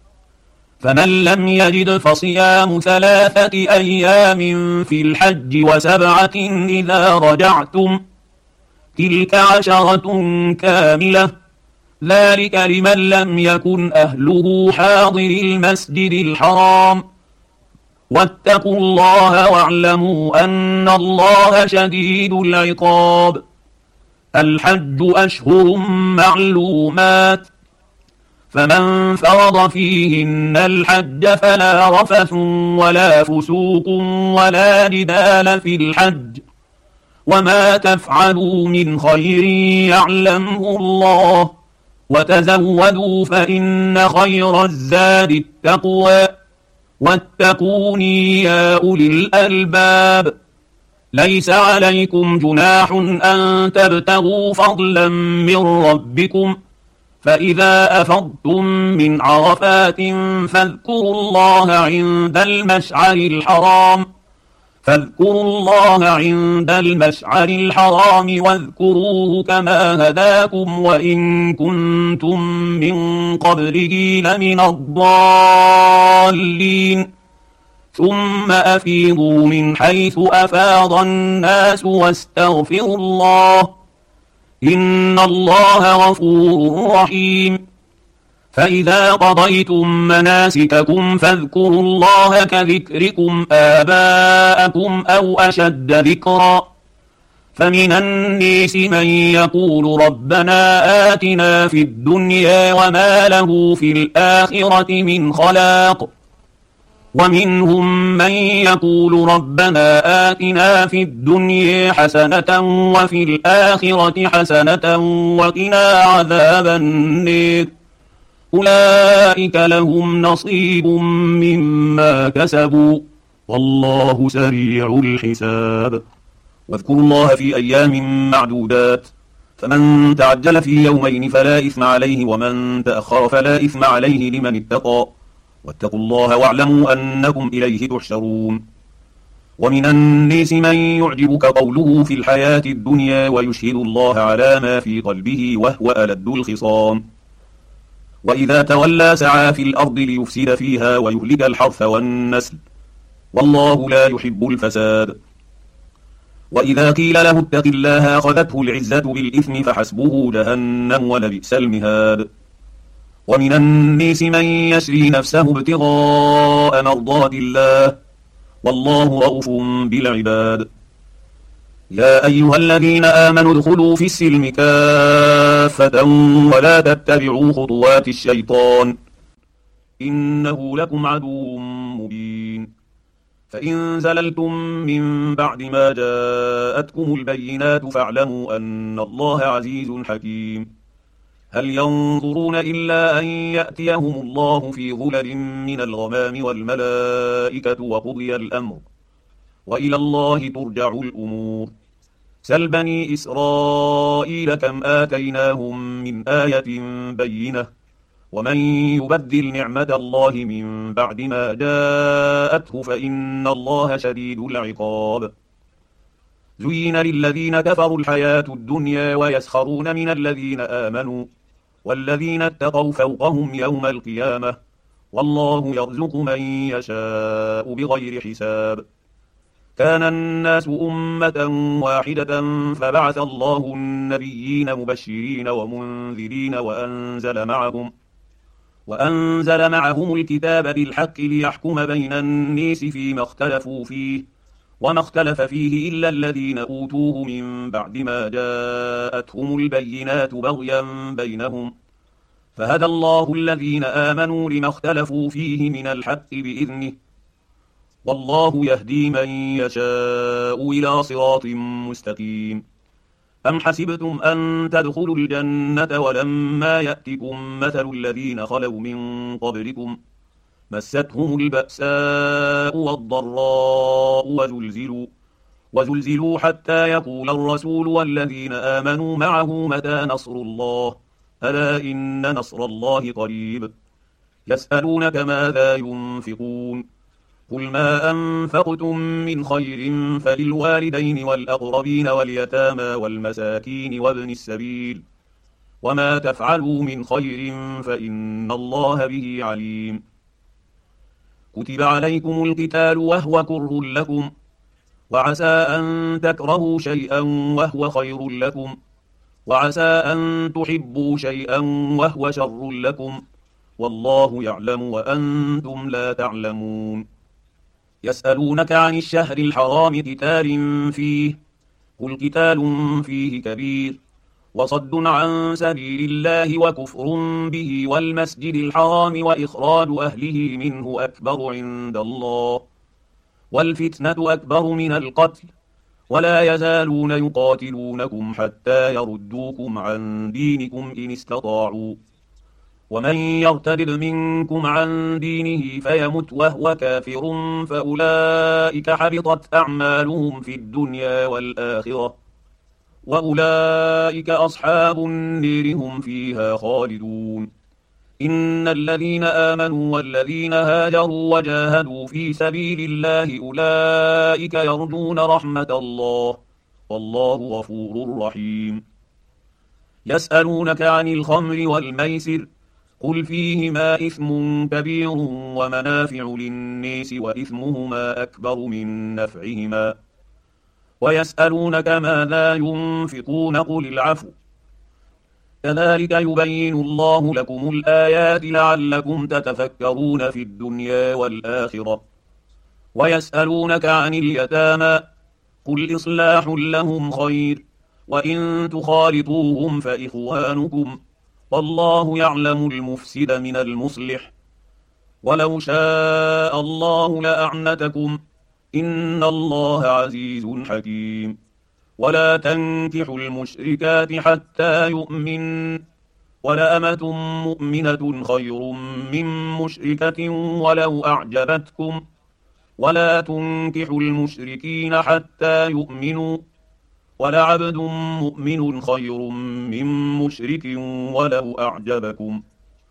[SPEAKER 1] فمن لم يجد فصيام ثلاثة أيام في الحج وسبعة إذا رجعتم تلك عشرة كاملة ذلك لمن لم يكن أهله حاضر المسجد الحرام واتقوا الله واعلموا أن الله شديد العقاب. الحج أشهر معلومات فمن فرض فيهن الحج فلا رفث ولا فسوق ولا جدال في الحج وما تفعلوا من خير يعلمه الله وتزودوا فإن خير الزاد التقوى واتقوني يا أولي الألباب. ليس عليكم جناح أن تبتغوا فضلا من ربكم فإذا أفضتم من عرفات فاذكروا الله عند المشعر الحرام فاذكروا الله عند المشعر الحرام واذكروه كما هداكم وإن كنتم من قبله لمن الضالين ثم أفيضوا من حيث أفاض الناس واستغفروا الله إن الله غفور رحيم فإذا قضيتم مناسككم فاذكروا الله كذكركم آباءكم أو أشد ذكرا فمن الناس من يقول ربنا آتنا في الدنيا وما له في الآخرة من خلاق ومنهم من يقول ربنا آتنا في الدنيا حسنة وفي الآخرة حسنة وقنا عذاب النار أولئك لهم نصيب مما كسبوا والله سريع الحساب واذكروا الله في أيام معدودات فمن تعجل في يومين فلا إثم عليه ومن تأخر فلا إثم عليه لمن اتقى واتقوا الله واعلموا أنكم إليه تحشرون ومن الناس من يعجبك قوله في الحياة الدنيا ويشهد الله على ما في قلبه وهو ألد الخصام وإذا تولى سعى في الأرض ليفسد فيها ويهلك الحرث والنسل والله لا يحب الفساد وإذا قيل له اتق الله أخذته العزة بالإثم فحسبه جهنم ولبئس المهاد ومن الناس من يشري نفسه ابتغاء مرضات الله والله رؤوف بالعباد يا أيها الذين آمنوا ادخلوا في السلم كافة ولا تتبعوا خطوات الشيطان إنه لكم عدو مبين فإن زللتم من بعد ما جاءتكم البينات فاعلموا أن الله عزيز حكيم هل ينظرون إلا أن يأتيهم الله في ظلل من الغمام والملائكة وقضي الأمر وإلى الله ترجع الأمور سل بني إسرائيل كم آتيناهم من آية بينة ومن يبدل نعمة الله من بعد ما جاءته فإن الله شديد العقاب زين للذين كفروا الحياة الدنيا ويسخرون من الذين آمنوا والذين اتقوا فوقهم يوم القيامة والله يرزق من يشاء بغير حساب كان الناس أمة واحدة فبعث الله النبيين مبشرين ومنذرين وأنزل معهم وأنزل معهم الكتاب بالحق ليحكم بين الناس فيما اختلفوا فيه وما اختلف فيه إلا الذين أوتوه من بعد ما جاءتهم البينات بغيا بينهم فهدى الله الذين آمنوا لما اختلفوا فيه من الحق بإذنه والله يهدي من يشاء إلى صراط مستقيم أم حسبتم أن تدخلوا الجنة ولما يأتكم مثل الذين خلوا من قبلكم مستهم البأساء والضراء وزلزلوا وزلزلوا حتى يقول الرسول والذين آمنوا معه متى نصر الله ألا إن نصر الله قريب يسألونك ماذا ينفقون قل ما أنفقتم من خير فللوالدين والأقربين واليتامى والمساكين وابن السبيل وما تفعلوا من خير فإن الله به عليم كتب عليكم القتال وهو كره لكم وعسى أن تكرهوا شيئا وهو خير لكم وعسى أن تحبوا شيئا وهو شر لكم والله يعلم وأنتم لا تعلمون يسألونك عن الشهر الحرام قتال فيه قل قتال فيه كبير وصد عن سبيل الله وكفر به والمسجد الحرام وإخراج أهله منه أكبر عند الله والفتنة أكبر من القتل ولا يزالون يقاتلونكم حتى يردوكم عن دينكم إن استطاعوا ومن يرتد منكم عن دينه فيمت وهو كافر فأولئك حبطت أعمالهم في الدنيا والآخرة وأولئك أصحاب النير هم فيها خالدون إن الذين آمنوا والذين هاجروا وجاهدوا في سبيل الله أولئك يرجون رحمة الله، والله غفور رحيم. يسألونك عن الخمر والميسر، قل فيهما إثم كبير ومنافع للناس وإثمهما أكبر من نفعهما، ويسألونك ماذا ينفقون قل العفو، كذلك يبين الله لكم الآيات لعلكم تتفكرون في الدنيا والآخرة. ويسألونك عن اليتامى، قل إصلاح لهم خير، وإن تخالطوهم فإخوانكم، والله يعلم المفسد من المصلح، ولو شاء الله لأعنتكم، إن الله عزيز حكيم. ولا تنكحوا المشركات حتى يؤمن، ولأمة مؤمنة خير من مشركة ولو أعجبتكم، ولا تنكحوا المشركين حتى يؤمنوا، ولعبد مؤمن خير من مشرك ولو أعجبكم،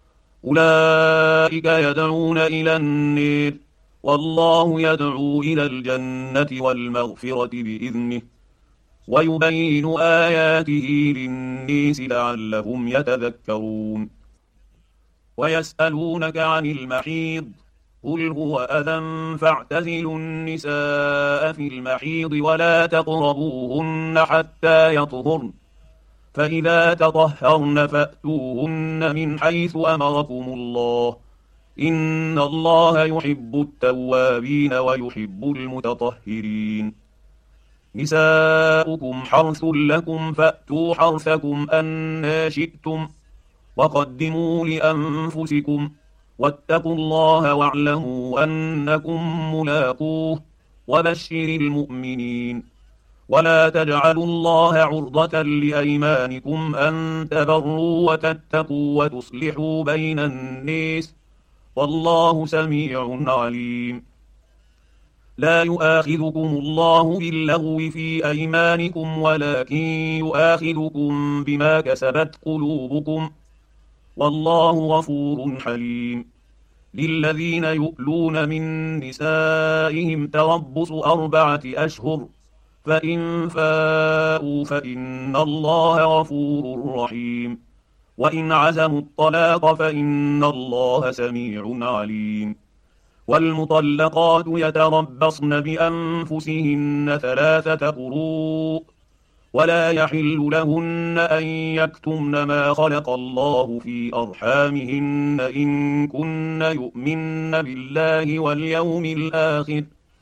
[SPEAKER 1] أولئك يدعون إلى النار، والله يدعو إلى الجنة والمغفرة بإذنه، ويبين آياته للناس لعلهم يتذكرون. ويسألونك عن المحيض، قل هو أذى فاعتزلوا النساء في المحيض ولا تقربوهن حتى يطهرن، فإذا تطهرن فأتوهن من حيث أمركم الله، إن الله يحب التوابين ويحب المتطهرين. نساؤكم حرث لكم فأتوا حرثكم أنى شئتم، وقدموا لأنفسكم، واتقوا الله واعلموا أنكم ملاقوه، وبشر المؤمنين. ولا تجعلوا الله عرضة لأيمانكم أن تبروا وتتقوا وتصلحوا بين الناس، والله سميع عليم. لا يؤاخذكم الله باللغو في أيمانكم، ولكن يؤاخذكم بما كسبت قلوبكم، والله غفور حليم. للذين يؤلون من نسائهم تربص أربعة أشهر، فإن فاءوا فإن الله غفور رحيم، وإن عزموا الطلاق فإن الله سميع عليم. والمطلقات يتربصن بأنفسهن ثلاثة قروء، ولا يحل لهن أن يكتمن ما خلق الله في أرحامهن إن كن يؤمن بالله واليوم الآخر،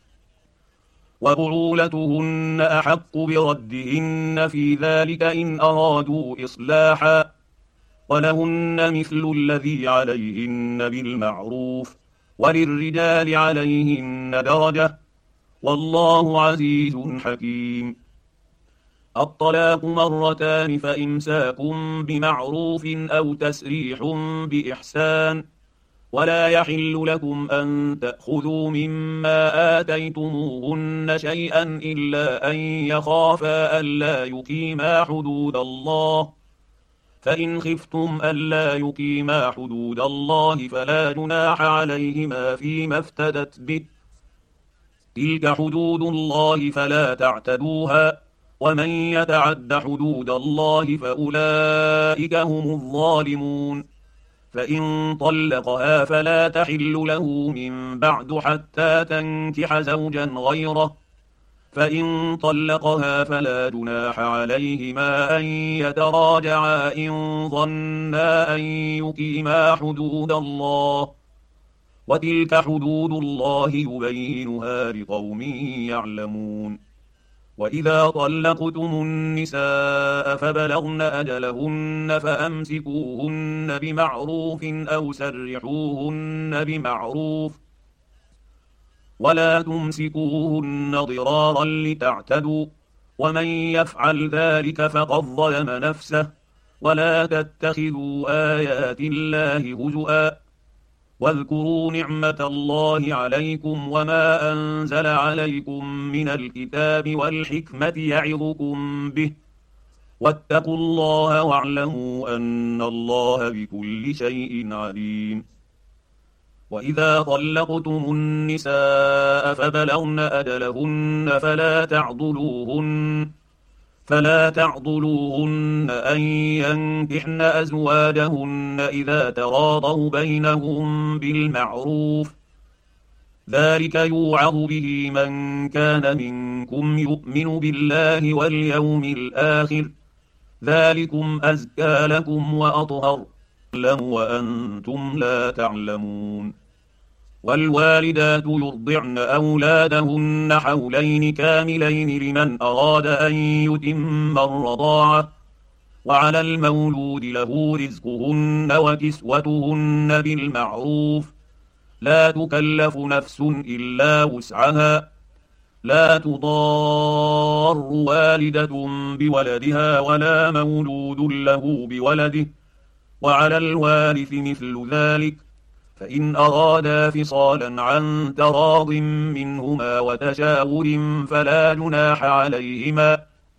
[SPEAKER 1] وبعولتهن أحق بردهن في ذلك إن أرادوا إصلاحا، ولهن مثل الذي عليهن بالمعروف، وللرجال عليهن درجة، والله عزيز حكيم. الطلاق مرتان، فإمساك بمعروف أو تسريح بإحسان، ولا يحل لكم أن تأخذوا مما آتيتموهن شيئا إلا أن يخافا ألا يقيما حدود الله، فإن خفتم ألا يقيما حدود الله فلا جناح عليهما فيما افتدت به، تلك حدود الله فلا تعتدوها، ومن يتعد حدود الله فأولئك هم الظالمون. فإن طلقها فلا تحل له من بعد حتى تنكح زوجا غيره، فإن طلقها فلا جناح عليهما أن يتراجعا إن ظنا أن يقيما حدود الله، وتلك حدود الله يبينها لقوم يعلمون. وإذا طلقتم النساء فبلغن أجلهن فأمسكوهن بمعروف أو سرحوهن بمعروف، ولا تمسكوهن ضرارا لتعتدوا، ومن يفعل ذلك فقد ظلم نفسه، ولا تتخذوا آيات الله هزؤا، واذكروا نعمة الله عليكم وما أنزل عليكم من الكتاب والحكمة يعظكم به، واتقوا الله واعلموا أن الله بكل شيء عليم. وإذا طلقتم النساء فبلغن أجلهن فلا تعضلوهن فلا تعضلوهن أن ينكحن أزواجهن إذا تراضوا بينهم بالمعروف، ذلك يوعظ به من كان منكم يؤمن بالله واليوم الآخر، ذلكم أزكى لكم وأطهر وأنتم لا تعلمون. والوالدات يرضعن أولادهن حولين كاملين لمن أراد أن يتم الرضاعة، وعلى المولود له رزقهن وكسوتهن بالمعروف، لا تكلف نفس إلا وسعها، لا تضار والدة بولدها ولا مولود له بولده، وعلى الوارث مثل ذلك، فإن أرادا فصالا عن تراض منهما وتشاور فلا جناح عليهما.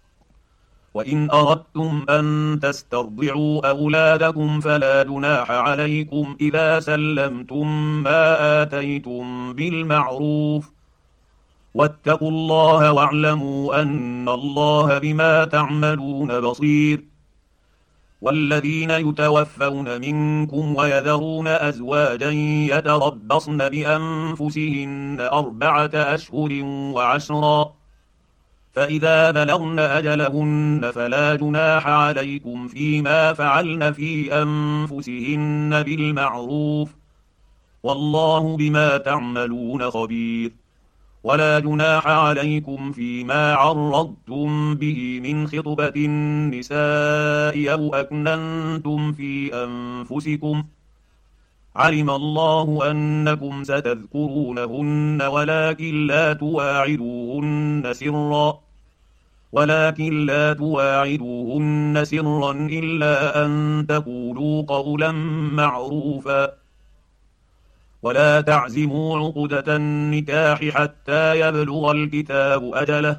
[SPEAKER 1] وإن أردتم أن تسترضعوا أولادكم فلا جناح عليكم إذا سلمتم ما آتيتم بالمعروف، واتقوا الله واعلموا أن الله بما تعملون بصير. والذين يتوفون منكم ويذرون أزواجا يتربصن بأنفسهن أربعة أشهر وعشرا، فإذا بلغن أجلهن فلا جناح عليكم فيما فعلن في أنفسهن بالمعروف، والله بما تعملون خبير. ولا جناح عليكم فيما عرضتم به من خطبة النساء أو أكننتم في أنفسكم، علم الله أنكم ستذكرونهن ولكن لا تواعدوهن سرا ولكن لا تواعدوهن سرا إلا أن تقولوا قولا معروفا. ولا تعزموا عقدة النكاح حتى يبلغ الكتاب أجله،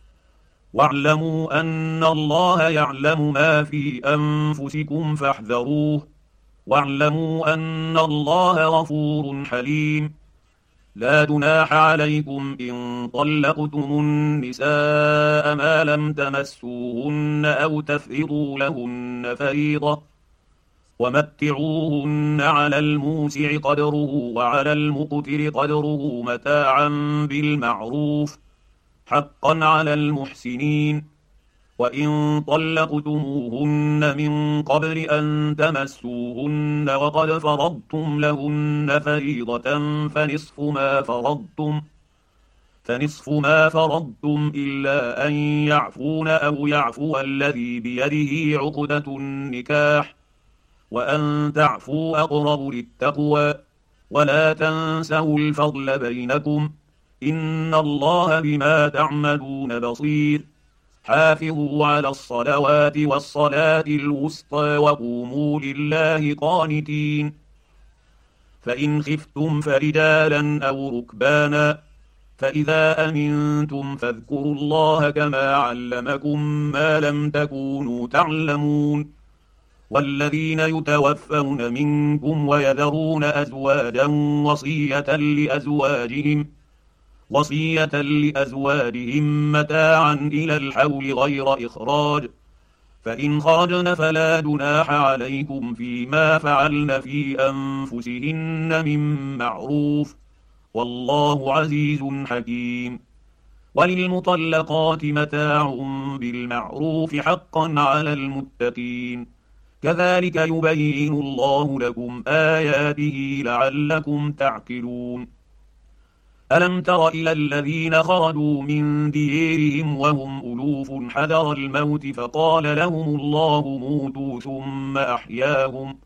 [SPEAKER 1] واعلموا أن الله يعلم ما في أنفسكم فاحذروه، واعلموا أن الله غفور حليم. لا جناح عليكم إن طلقتم النساء ما لم تمسوهن أو تفرضوا لهن فريضة، ومتعوهن على الموسع قدره وعلى المقتر قدره متاعا بالمعروف، حقا على المحسنين. وإن طلقتموهن من قبل أن تمسوهن وقد فرضتم لهن فريضة فنصف ما فرضتم فنصف ما فرضتم إلا أن يعفون أو يعفو الذي بيده عقدة النكاح، وأن تعفوا أقرب للتقوى، ولا تنسوا الفضل بينكم، إن الله بما تعملون بصير. حافظوا على الصلوات والصلاة الوسطى وقوموا لله قانتين. فإن خفتم فرجالا أو ركبانا، فإذا أمنتم فاذكروا الله كما علمكم ما لم تكونوا تعلمون. والذين يتوفون منكم ويذرون أزواجا وصية لأزواجهم وصية لأزواجهم متاعا إلى الحول غير إخراج، فإن خرجن فلا جناح عليكم فيما فعلن في أنفسهن من معروف، والله عزيز حكيم. وللمطلقات متاع بالمعروف حقا على المتقين، كذلك يبين الله لكم آياته لعلكم تعقلون. ألم تر إلى الذين خرجوا من ديرهم وهم ألوف حذر الموت فقال لهم الله موتوا ثم أحياهم،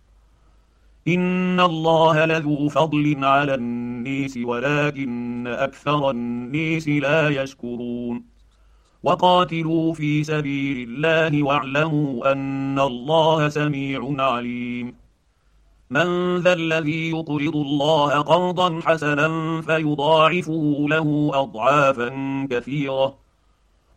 [SPEAKER 1] إن الله لذو فضل على الناس ولكن أكثر الناس لا يشكرون. وقاتلوا في سبيل الله واعلموا أن الله سميع عليم. من ذا الذي يقرض الله قرضا حسنا فيضاعفه له أضعافا كثيرة،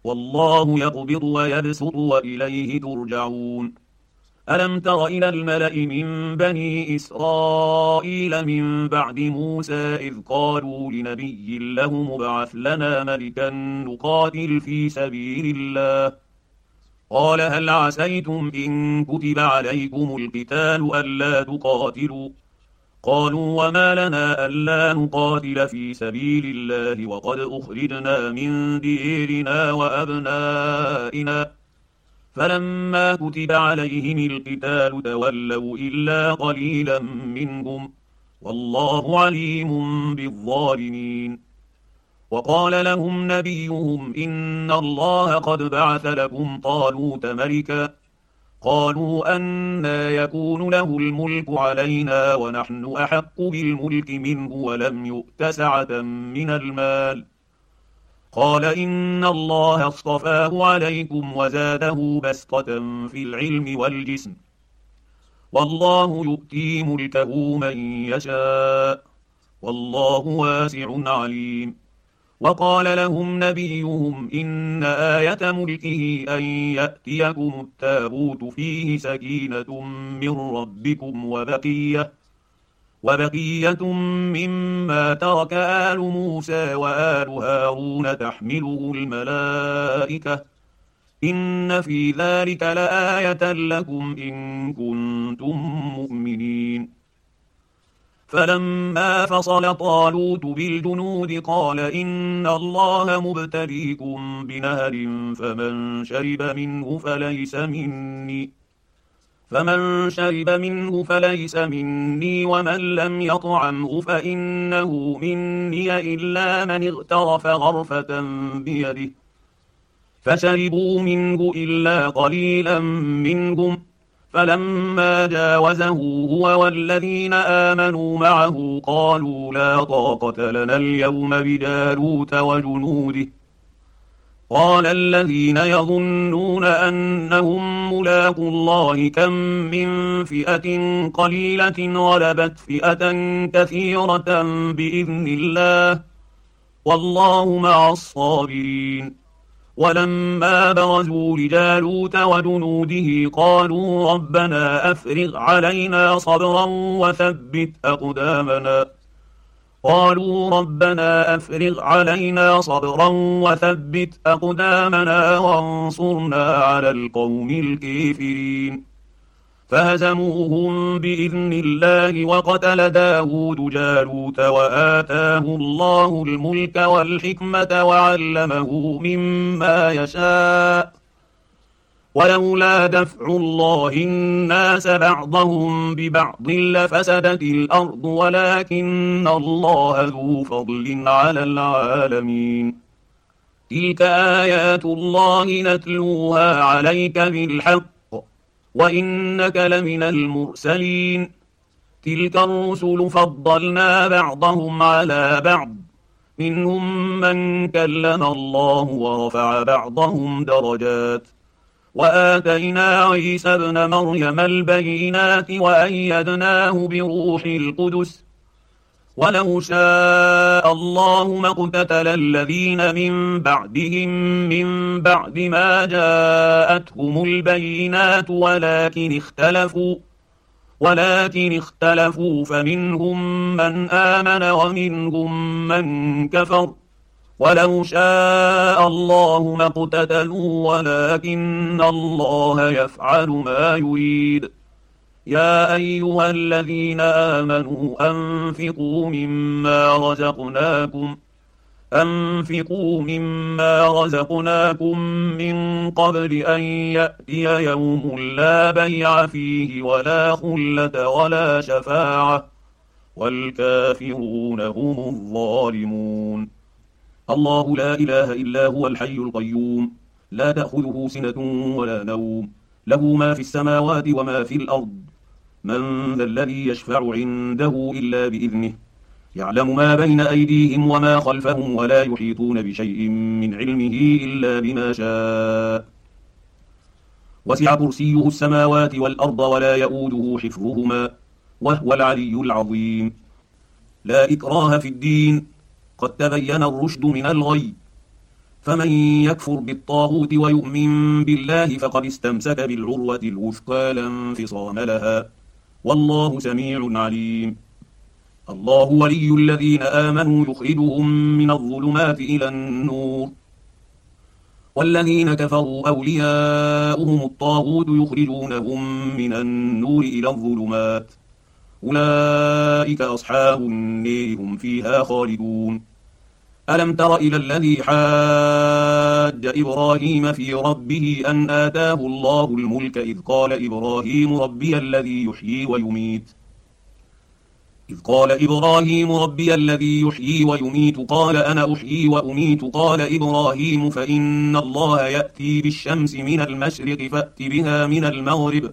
[SPEAKER 1] والله يقبض ويبسط وإليه ترجعون. ألم تر إلى الملأ من بني إسرائيل من بعد موسى إذ قالوا لنبي له مبعث لنا ملكا نقاتل في سبيل الله، قال هل عسيتم إن كتب عليكم القتال ألا تقاتلوا؟ قالوا وما لنا ألا نقاتل في سبيل الله وقد أخرجنا من ديرنا وأبنائنا، فلما كتب عليهم القتال تولوا إلا قليلا منهم، والله عليم بالظالمين. وقال لهم نبيهم إن الله قد بعث لكم طالوت ملكا، قالوا أنى يكون له الملك علينا ونحن أحق بالملك منه ولم يؤت سعة من المال، قال إن الله اصطفاه عليكم وزاده بسطة في العلم والجسم، والله يؤتي ملكه من يشاء، والله واسع عليم. وقال لهم نبيهم إن آية ملكه أن يأتيكم التابوت فيه سكينة من ربكم وبقية وبقية مما ترك آل موسى وآل هارون تحمله الملائكة، إن في ذلك لآية لكم إن كنتم مؤمنين. فلما فصل طالوت بالجنود قال إن الله مبتليكم بنهر فمن شرب منه فليس مني فمن شرب منه فليس مني ومن لم يطعمه فإنه مني إلا من اغترف غرفة بيده، فشربوا منه إلا قليلا منهم، فلما جاوزه هو والذين آمنوا معه قالوا لا طاقة لنا اليوم بجالوت وجنوده، قال الذين يظنون أنهم ملاقو الله كم من فئة قليلة غلبت فئة كثيرة بإذن الله، والله مع الصابرين. ولما برزوا لجالوت وجنوده قالوا ربنا أفرغ علينا صبرا وثبت أقدامنا قالوا ربنا أفرغ علينا صبرا وثبت أقدامنا وانصرنا على القوم الكافرين، فهزموهم بإذن الله وقتل داود جالوت وآتاه الله الملك والحكمة وعلمه مما يشاء، ولولا دفع الله الناس بعضهم ببعض لفسدت الأرض ولكن الله ذو فضل على العالمين. تلك آيات الله نتلوها عليك بالحق وإنك لمن المرسلين. تلك الرسل فضلنا بعضهم على بعض، منهم من كلم الله ورفع بعضهم درجات، وآتينا عيسى ابن مريم البينات وأيدناه بروح القدس، ولو شاء الله ما اقتتل الذين من بعدهم من بعد ما جاءتهم البينات ولكن اختلفوا ولكن اختلفوا فمنهم من آمن ومنهم من كفر، ولو شاء الله ما اقتتلوا ولكن الله يفعل ما يريد. يا أيها الذين آمنوا أنفقوا مما رزقناكم أنفقوا مما رزقناكم من قبل أن يأتي يوم لا بيع فيه ولا خلة ولا شفاعة والكافرون هم الظالمون. الله لا إله إلا هو الحي القيوم لا تأخذه سنة ولا نوم، له ما في السماوات وما في الأرض. من ذا الذي يشفع عنده إلا بإذنه، يعلم ما بين أيديهم وما خلفهم ولا يحيطون بشيء من علمه إلا بما شاء. وسع كرسيه السماوات والأرض ولا يؤوده حفظهما وهو العلي العظيم. لا إكراه في الدين، قد تبين الرشد من الغي، فمن يكفر بالطاغوت ويؤمن بالله فقد استمسك بالعروة الوثقى لا انفصام لها، والله سميع عليم. الله ولي الذين آمنوا يخرجهم من الظلمات إلى النور، والذين كفروا أولياؤهم الطاغوت يخرجونهم من النور إلى الظلمات، أولئك أصحاب النار هم فيها خالدون. ألم تر إلى الذي حاج إبراهيم في ربه أن آتاه الله الملك إذ قال إبراهيم ربي الذي يحيي ويميت إذ قال إبراهيم ربي الذي يحيي ويميت قال أنا أحيي وأميت قال إبراهيم فإن الله يأتي بالشمس من المشرق فأت بها من المغرب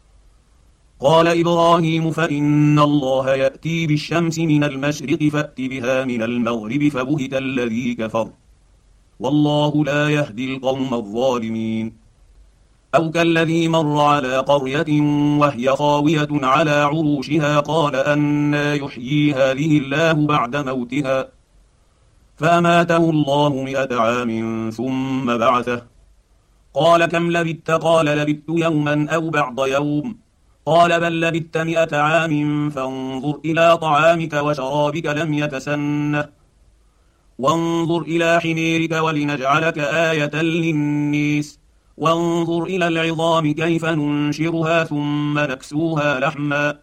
[SPEAKER 1] قال إبراهيم فإن الله يأتي بالشمس من المشرق فأت بها من المغرب فبهت الذي كفر، والله لا يهدي القوم الظالمين. أو كالذي مر على قرية وهي خاوية على عروشها قال أنى يحيي هذه الله بعد موتها فأماته الله مئة عام ثم بعثه قال كم لبثت قال لبثت يوما أو بعض يوم قال بل لبثت مئة عام فانظر إلى طعامك وشرابك لم يتسنه وانظر إلى حميرك ولنجعلك آية للناس وانظر إلى العظام كيف ننشرها ثم نكسوها لحما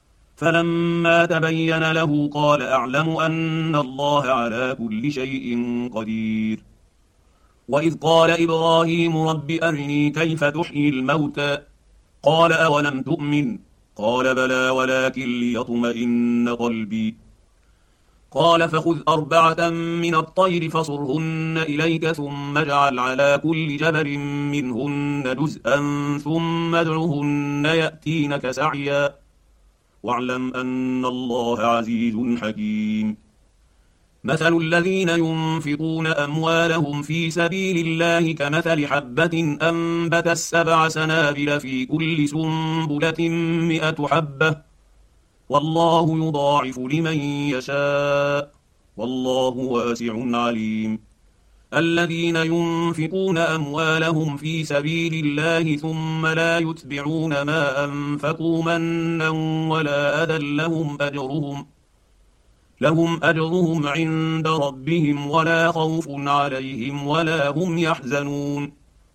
[SPEAKER 1] فلما تبين له قال أعلم أن الله على كل شيء قدير. وإذ قال إبراهيم رب أرني كيف تحيي الموتى قال أولم تؤمن قال بلى ولكن ليطمئن قلبي قال فخذ أربعة من الطير فصرهن إليك ثم اجعل على كل جبل منهن جزءا ثم ادعهن يأتينك سعيا واعلم أن الله عزيز حكيم. مثل الذين ينفقون أموالهم في سبيل الله كمثل حبة أنبتت سبع سنابل في كل سنبلة مئة حبة والله يضاعف لمن يشاء والله واسع عليم. الذين ينفقون أموالهم في سبيل الله ثم لا يتبعون ما أنفقوا منا ولا أذى لهم أجرهم لهم أجرهم عند ربهم ولا خوف عليهم ولا هم يحزنون.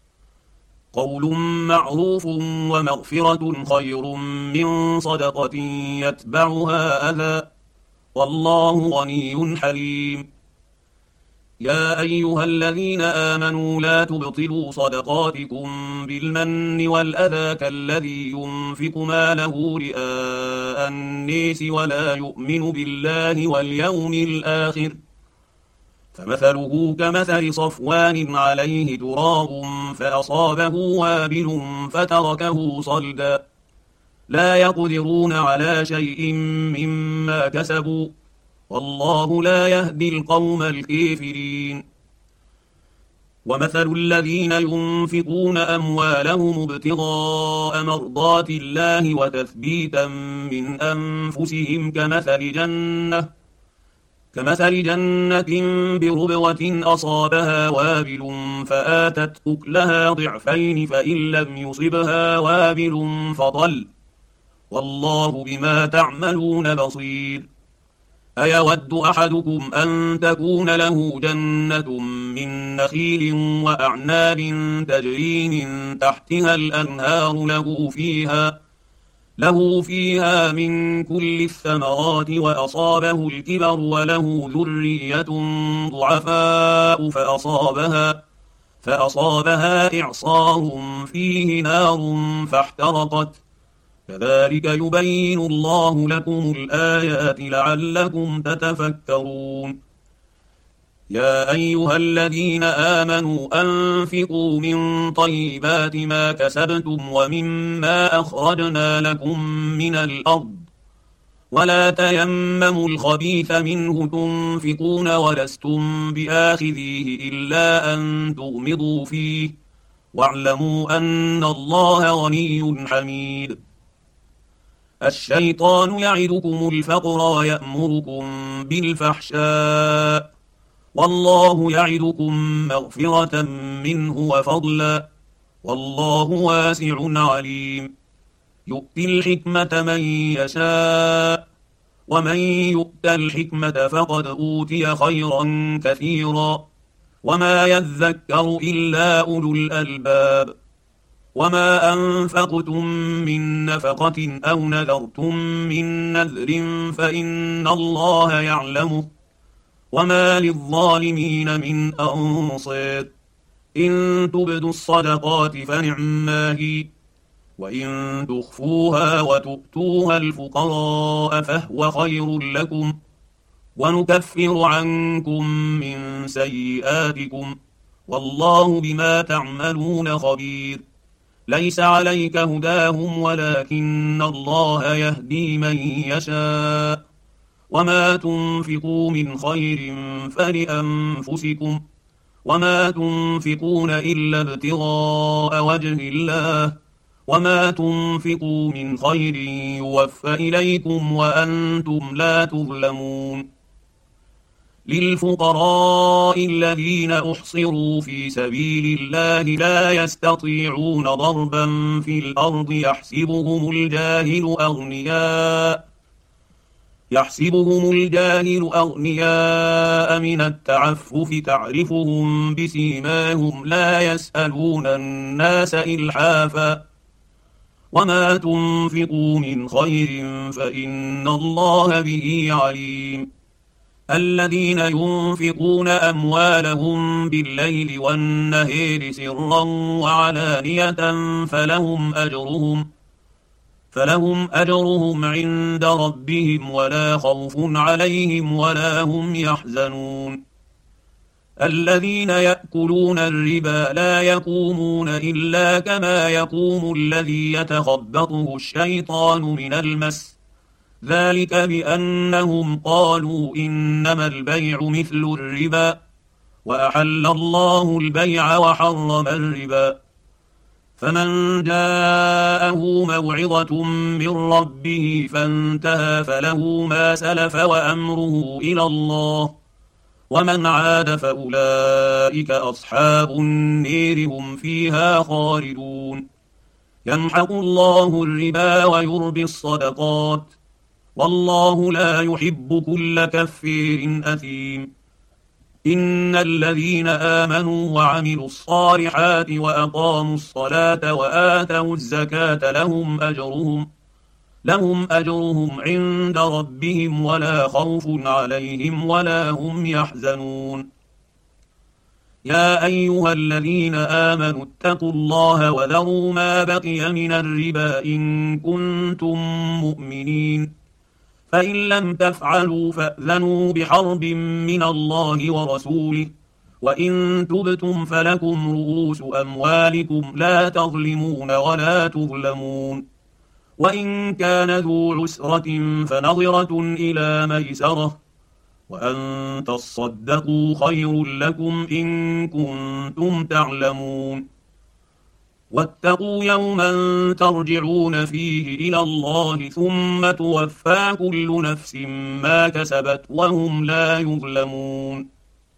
[SPEAKER 1] قول معروف ومغفرة خير من صدقة يتبعها أذى والله غني حليم. يا أيها الذين آمنوا لا تبطلوا صدقاتكم بالمن والأذى كالذي ينفق ماله رئاء الناس ولا يؤمن بالله واليوم الآخر فمثله كمثل صفوان عليه تراب فأصابه وابل فتركه صلدا لا يقدرون على شيء مما كسبوا والله لا يهدي القوم الكافرين. ومثل الذين ينفقون أموالهم ابتغاء مرضات الله وتثبيتا من أنفسهم كمثل جنة كمثل جنة بربوة أصابها وابل فآتت أكلها ضعفين فإن لم يصبها وابل فطل والله بما تعملون بصير. أيود أحدكم أن تكون له جنة من نخيل وأعناب تجري من تحتها الأنهار له فيها له فيها من كل الثمرات وأصابه الكبر وله ذرية ضعفاء فأصابها فأصابها إعصار فيه نار فاحترقت كذلك يبين الله لكم الآيات لعلكم تتفكرون. يا أيها الذين آمنوا أنفقوا من طيبات ما كسبتم ومما أخرجنا لكم من الأرض ولا تيمموا الخبيث منه تنفقون ولستم بآخذيه إلا أن تغمضوا فيه واعلموا أن الله غني حميد. الشيطان يعدكم الفقر ويأمركم بالفحشاء والله يعدكم مغفرة منه وفضلا والله واسع عليم يؤتي الحكمة من يشاء ومن يؤت الحكمة فقد أوتي خيرا كثيرا وما يذكر إلا أولو الألباب وما أنفقتم من نفقة أو نذرتم من نذر فإن الله يعلمه وما للظالمين من أنصير إن تبدوا الصدقات فنعما هي وإن تخفوها وتؤتوها الفقراء فهو خير لكم ونكفر عنكم من سيئاتكم والله بما تعملون خبير ليس عليك هداهم ولكن الله يهدي من يشاء وما تنفقوا من خير فلأنفسكم وما تنفقون إلا ابتغاء وجه الله وما تنفقوا من خير يوفى إليكم وأنتم لا تظلمون للفقراء الذين أحصروا في سبيل الله لا يستطيعون ضربا في الأرض يحسبهم الجاهل أغنياء يحسبهم الجاهل أغنياء من التعفف تعرفهم بسيماهم لا يسألون الناس إلحافا وما تنفقوا من خير فإن الله به عليم الذين ينفقون أموالهم بالليل والنهار سرا وعلانية فلهم أجرهم فلهم أجرهم عند ربهم ولا خوف عليهم ولا هم يحزنون الذين يأكلون الربا لا يقومون إلا كما يقوم الذي يتخبطه الشيطان من المس ذلك بأنهم قالوا إنما البيع مثل الربا وأحل الله البيع وحرم الربا فمن جاءه موعظة من ربه فانتهى فله ما سلف وأمره إلى الله ومن عاد فأولئك أصحاب النير هم فيها خالدون يمحق الله الربا ويربي الصدقات والله لا يحب كل كفير أثيم إن الذين آمنوا وعملوا الصالحات وأقاموا الصلاة وآتوا الزكاة لهم أجرهم لهم أجرهم عند ربهم ولا خوف عليهم ولا هم يحزنون يا أيها الذين آمنوا اتقوا الله وذروا ما بقي من الربا إن كنتم مؤمنين فإن لم تفعلوا فأذنوا بحرب من الله ورسوله وإن تبتم فلكم رؤوس أموالكم لا تظلمون ولا تظلمون وإن كان ذو عسرة فنظرة إلى ميسرة وأن تصدقوا خير لكم إن كنتم تعلمون واتقوا يوما ترجعون فيه إلى الله ثم توفى كل نفس ما كسبت وهم لا يظلمون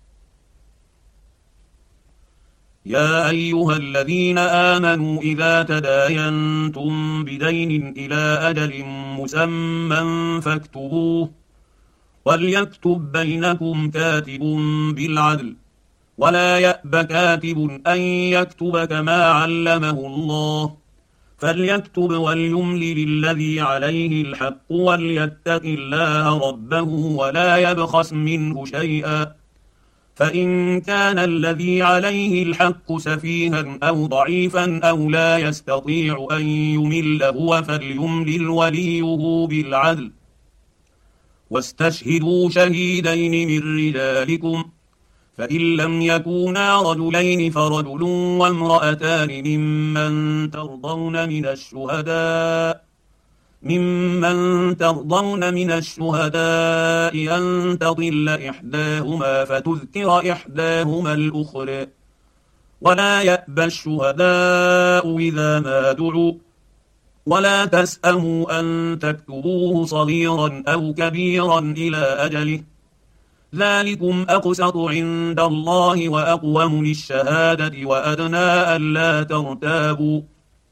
[SPEAKER 1] يا أيها الذين آمنوا إذا تداينتم بدين إلى أجل مسمى فاكتبوه وليكتب بينكم كاتب بالعدل ولا يأب كاتب أن يكتب كما علمه الله فليكتب وليملل الذي عليه الحق وليتق الله ربه ولا يبخس منه شيئا فإن كان الذي عليه الحق سفيها أو ضعيفا أو لا يستطيع أن يمل هو فليملل وليه بالعدل واستشهدوا شهيدين من رجالكم فإن لم يكونا رجلين فرجل وامرأتان ممن ترضون من الشهداء ممن ترضون من الشهداء أن تضل إحداهما فتذكر إحداهما الأخرى ولا يأبى الشهداء إذا ما دعوا ولا تسأموا أن تكتبوه صغيرا أو كبيرا إلى أجله ذلكم أقسط عند الله وأقوم للشهادة وأدنى ألا ترتابوا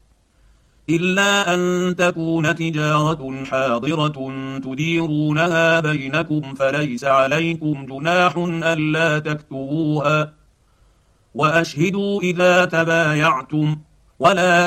[SPEAKER 1] إلا أن تكون تجارة حاضرة تديرونها بينكم فليس عليكم جناح ألا تكتبوها وأشهدوا إذا تبايعتم ولا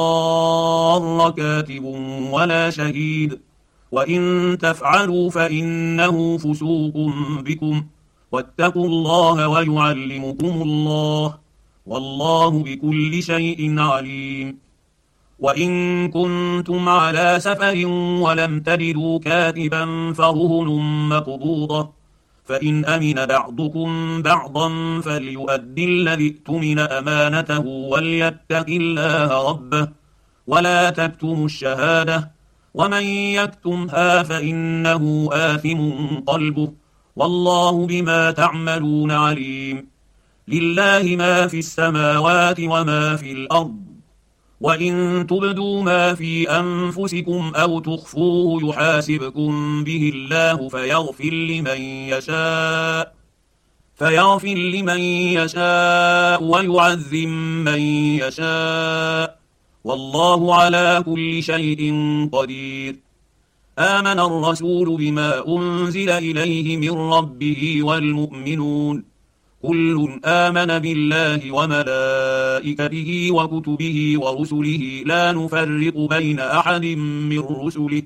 [SPEAKER 1] يضار كاتب ولا شهيد وإن تفعلوا فإنه فسوق بكم واتقوا الله ويعلمكم الله والله بكل شيء عليم. وإن كنتم على سفر ولم تجدوا كاتبا فرهن مقبوضة فإن أمن بعضكم بعضا فليؤدي الذي اؤتمن أمانته وليتق الله ربه ولا تكتموا الشهادة ومن يكتمها فإنه آثم قلبه والله بما تعملون عليم. لله ما في السماوات وما في الأرض وإن تبدوا ما في أنفسكم أو تخفوه يحاسبكم به الله فيغفر لمن يشاء فيغفر لمن يشاء ويعذب من يشاء والله على كل شيء قدير. آمن الرسول بما أنزل إليه من ربه والمؤمنون كل آمن بالله وملائكته وكتبه ورسله لا نفرق بين أحد من رسله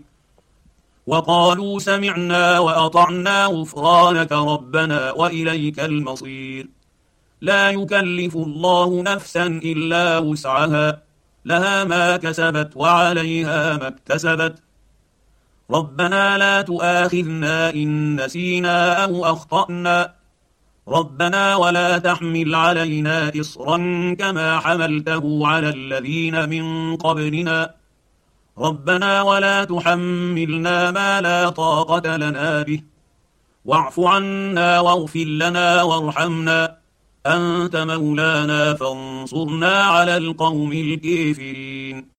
[SPEAKER 1] وقالوا سمعنا وأطعنا غفرانك ربنا وإليك المصير. لا يكلف الله نفسا إلا وسعها لها ما كسبت وعليها ما اكتسبت ربنا لا تؤاخذنا إن نسينا أو أخطأنا ربنا ولا تحمل علينا إصرا كما حملته على الذين من قبلنا ربنا ولا تحملنا ما لا طاقة لنا به واعف عنا واغفر لنا وارحمنا أنت مولانا فانصرنا على القوم الكافرين.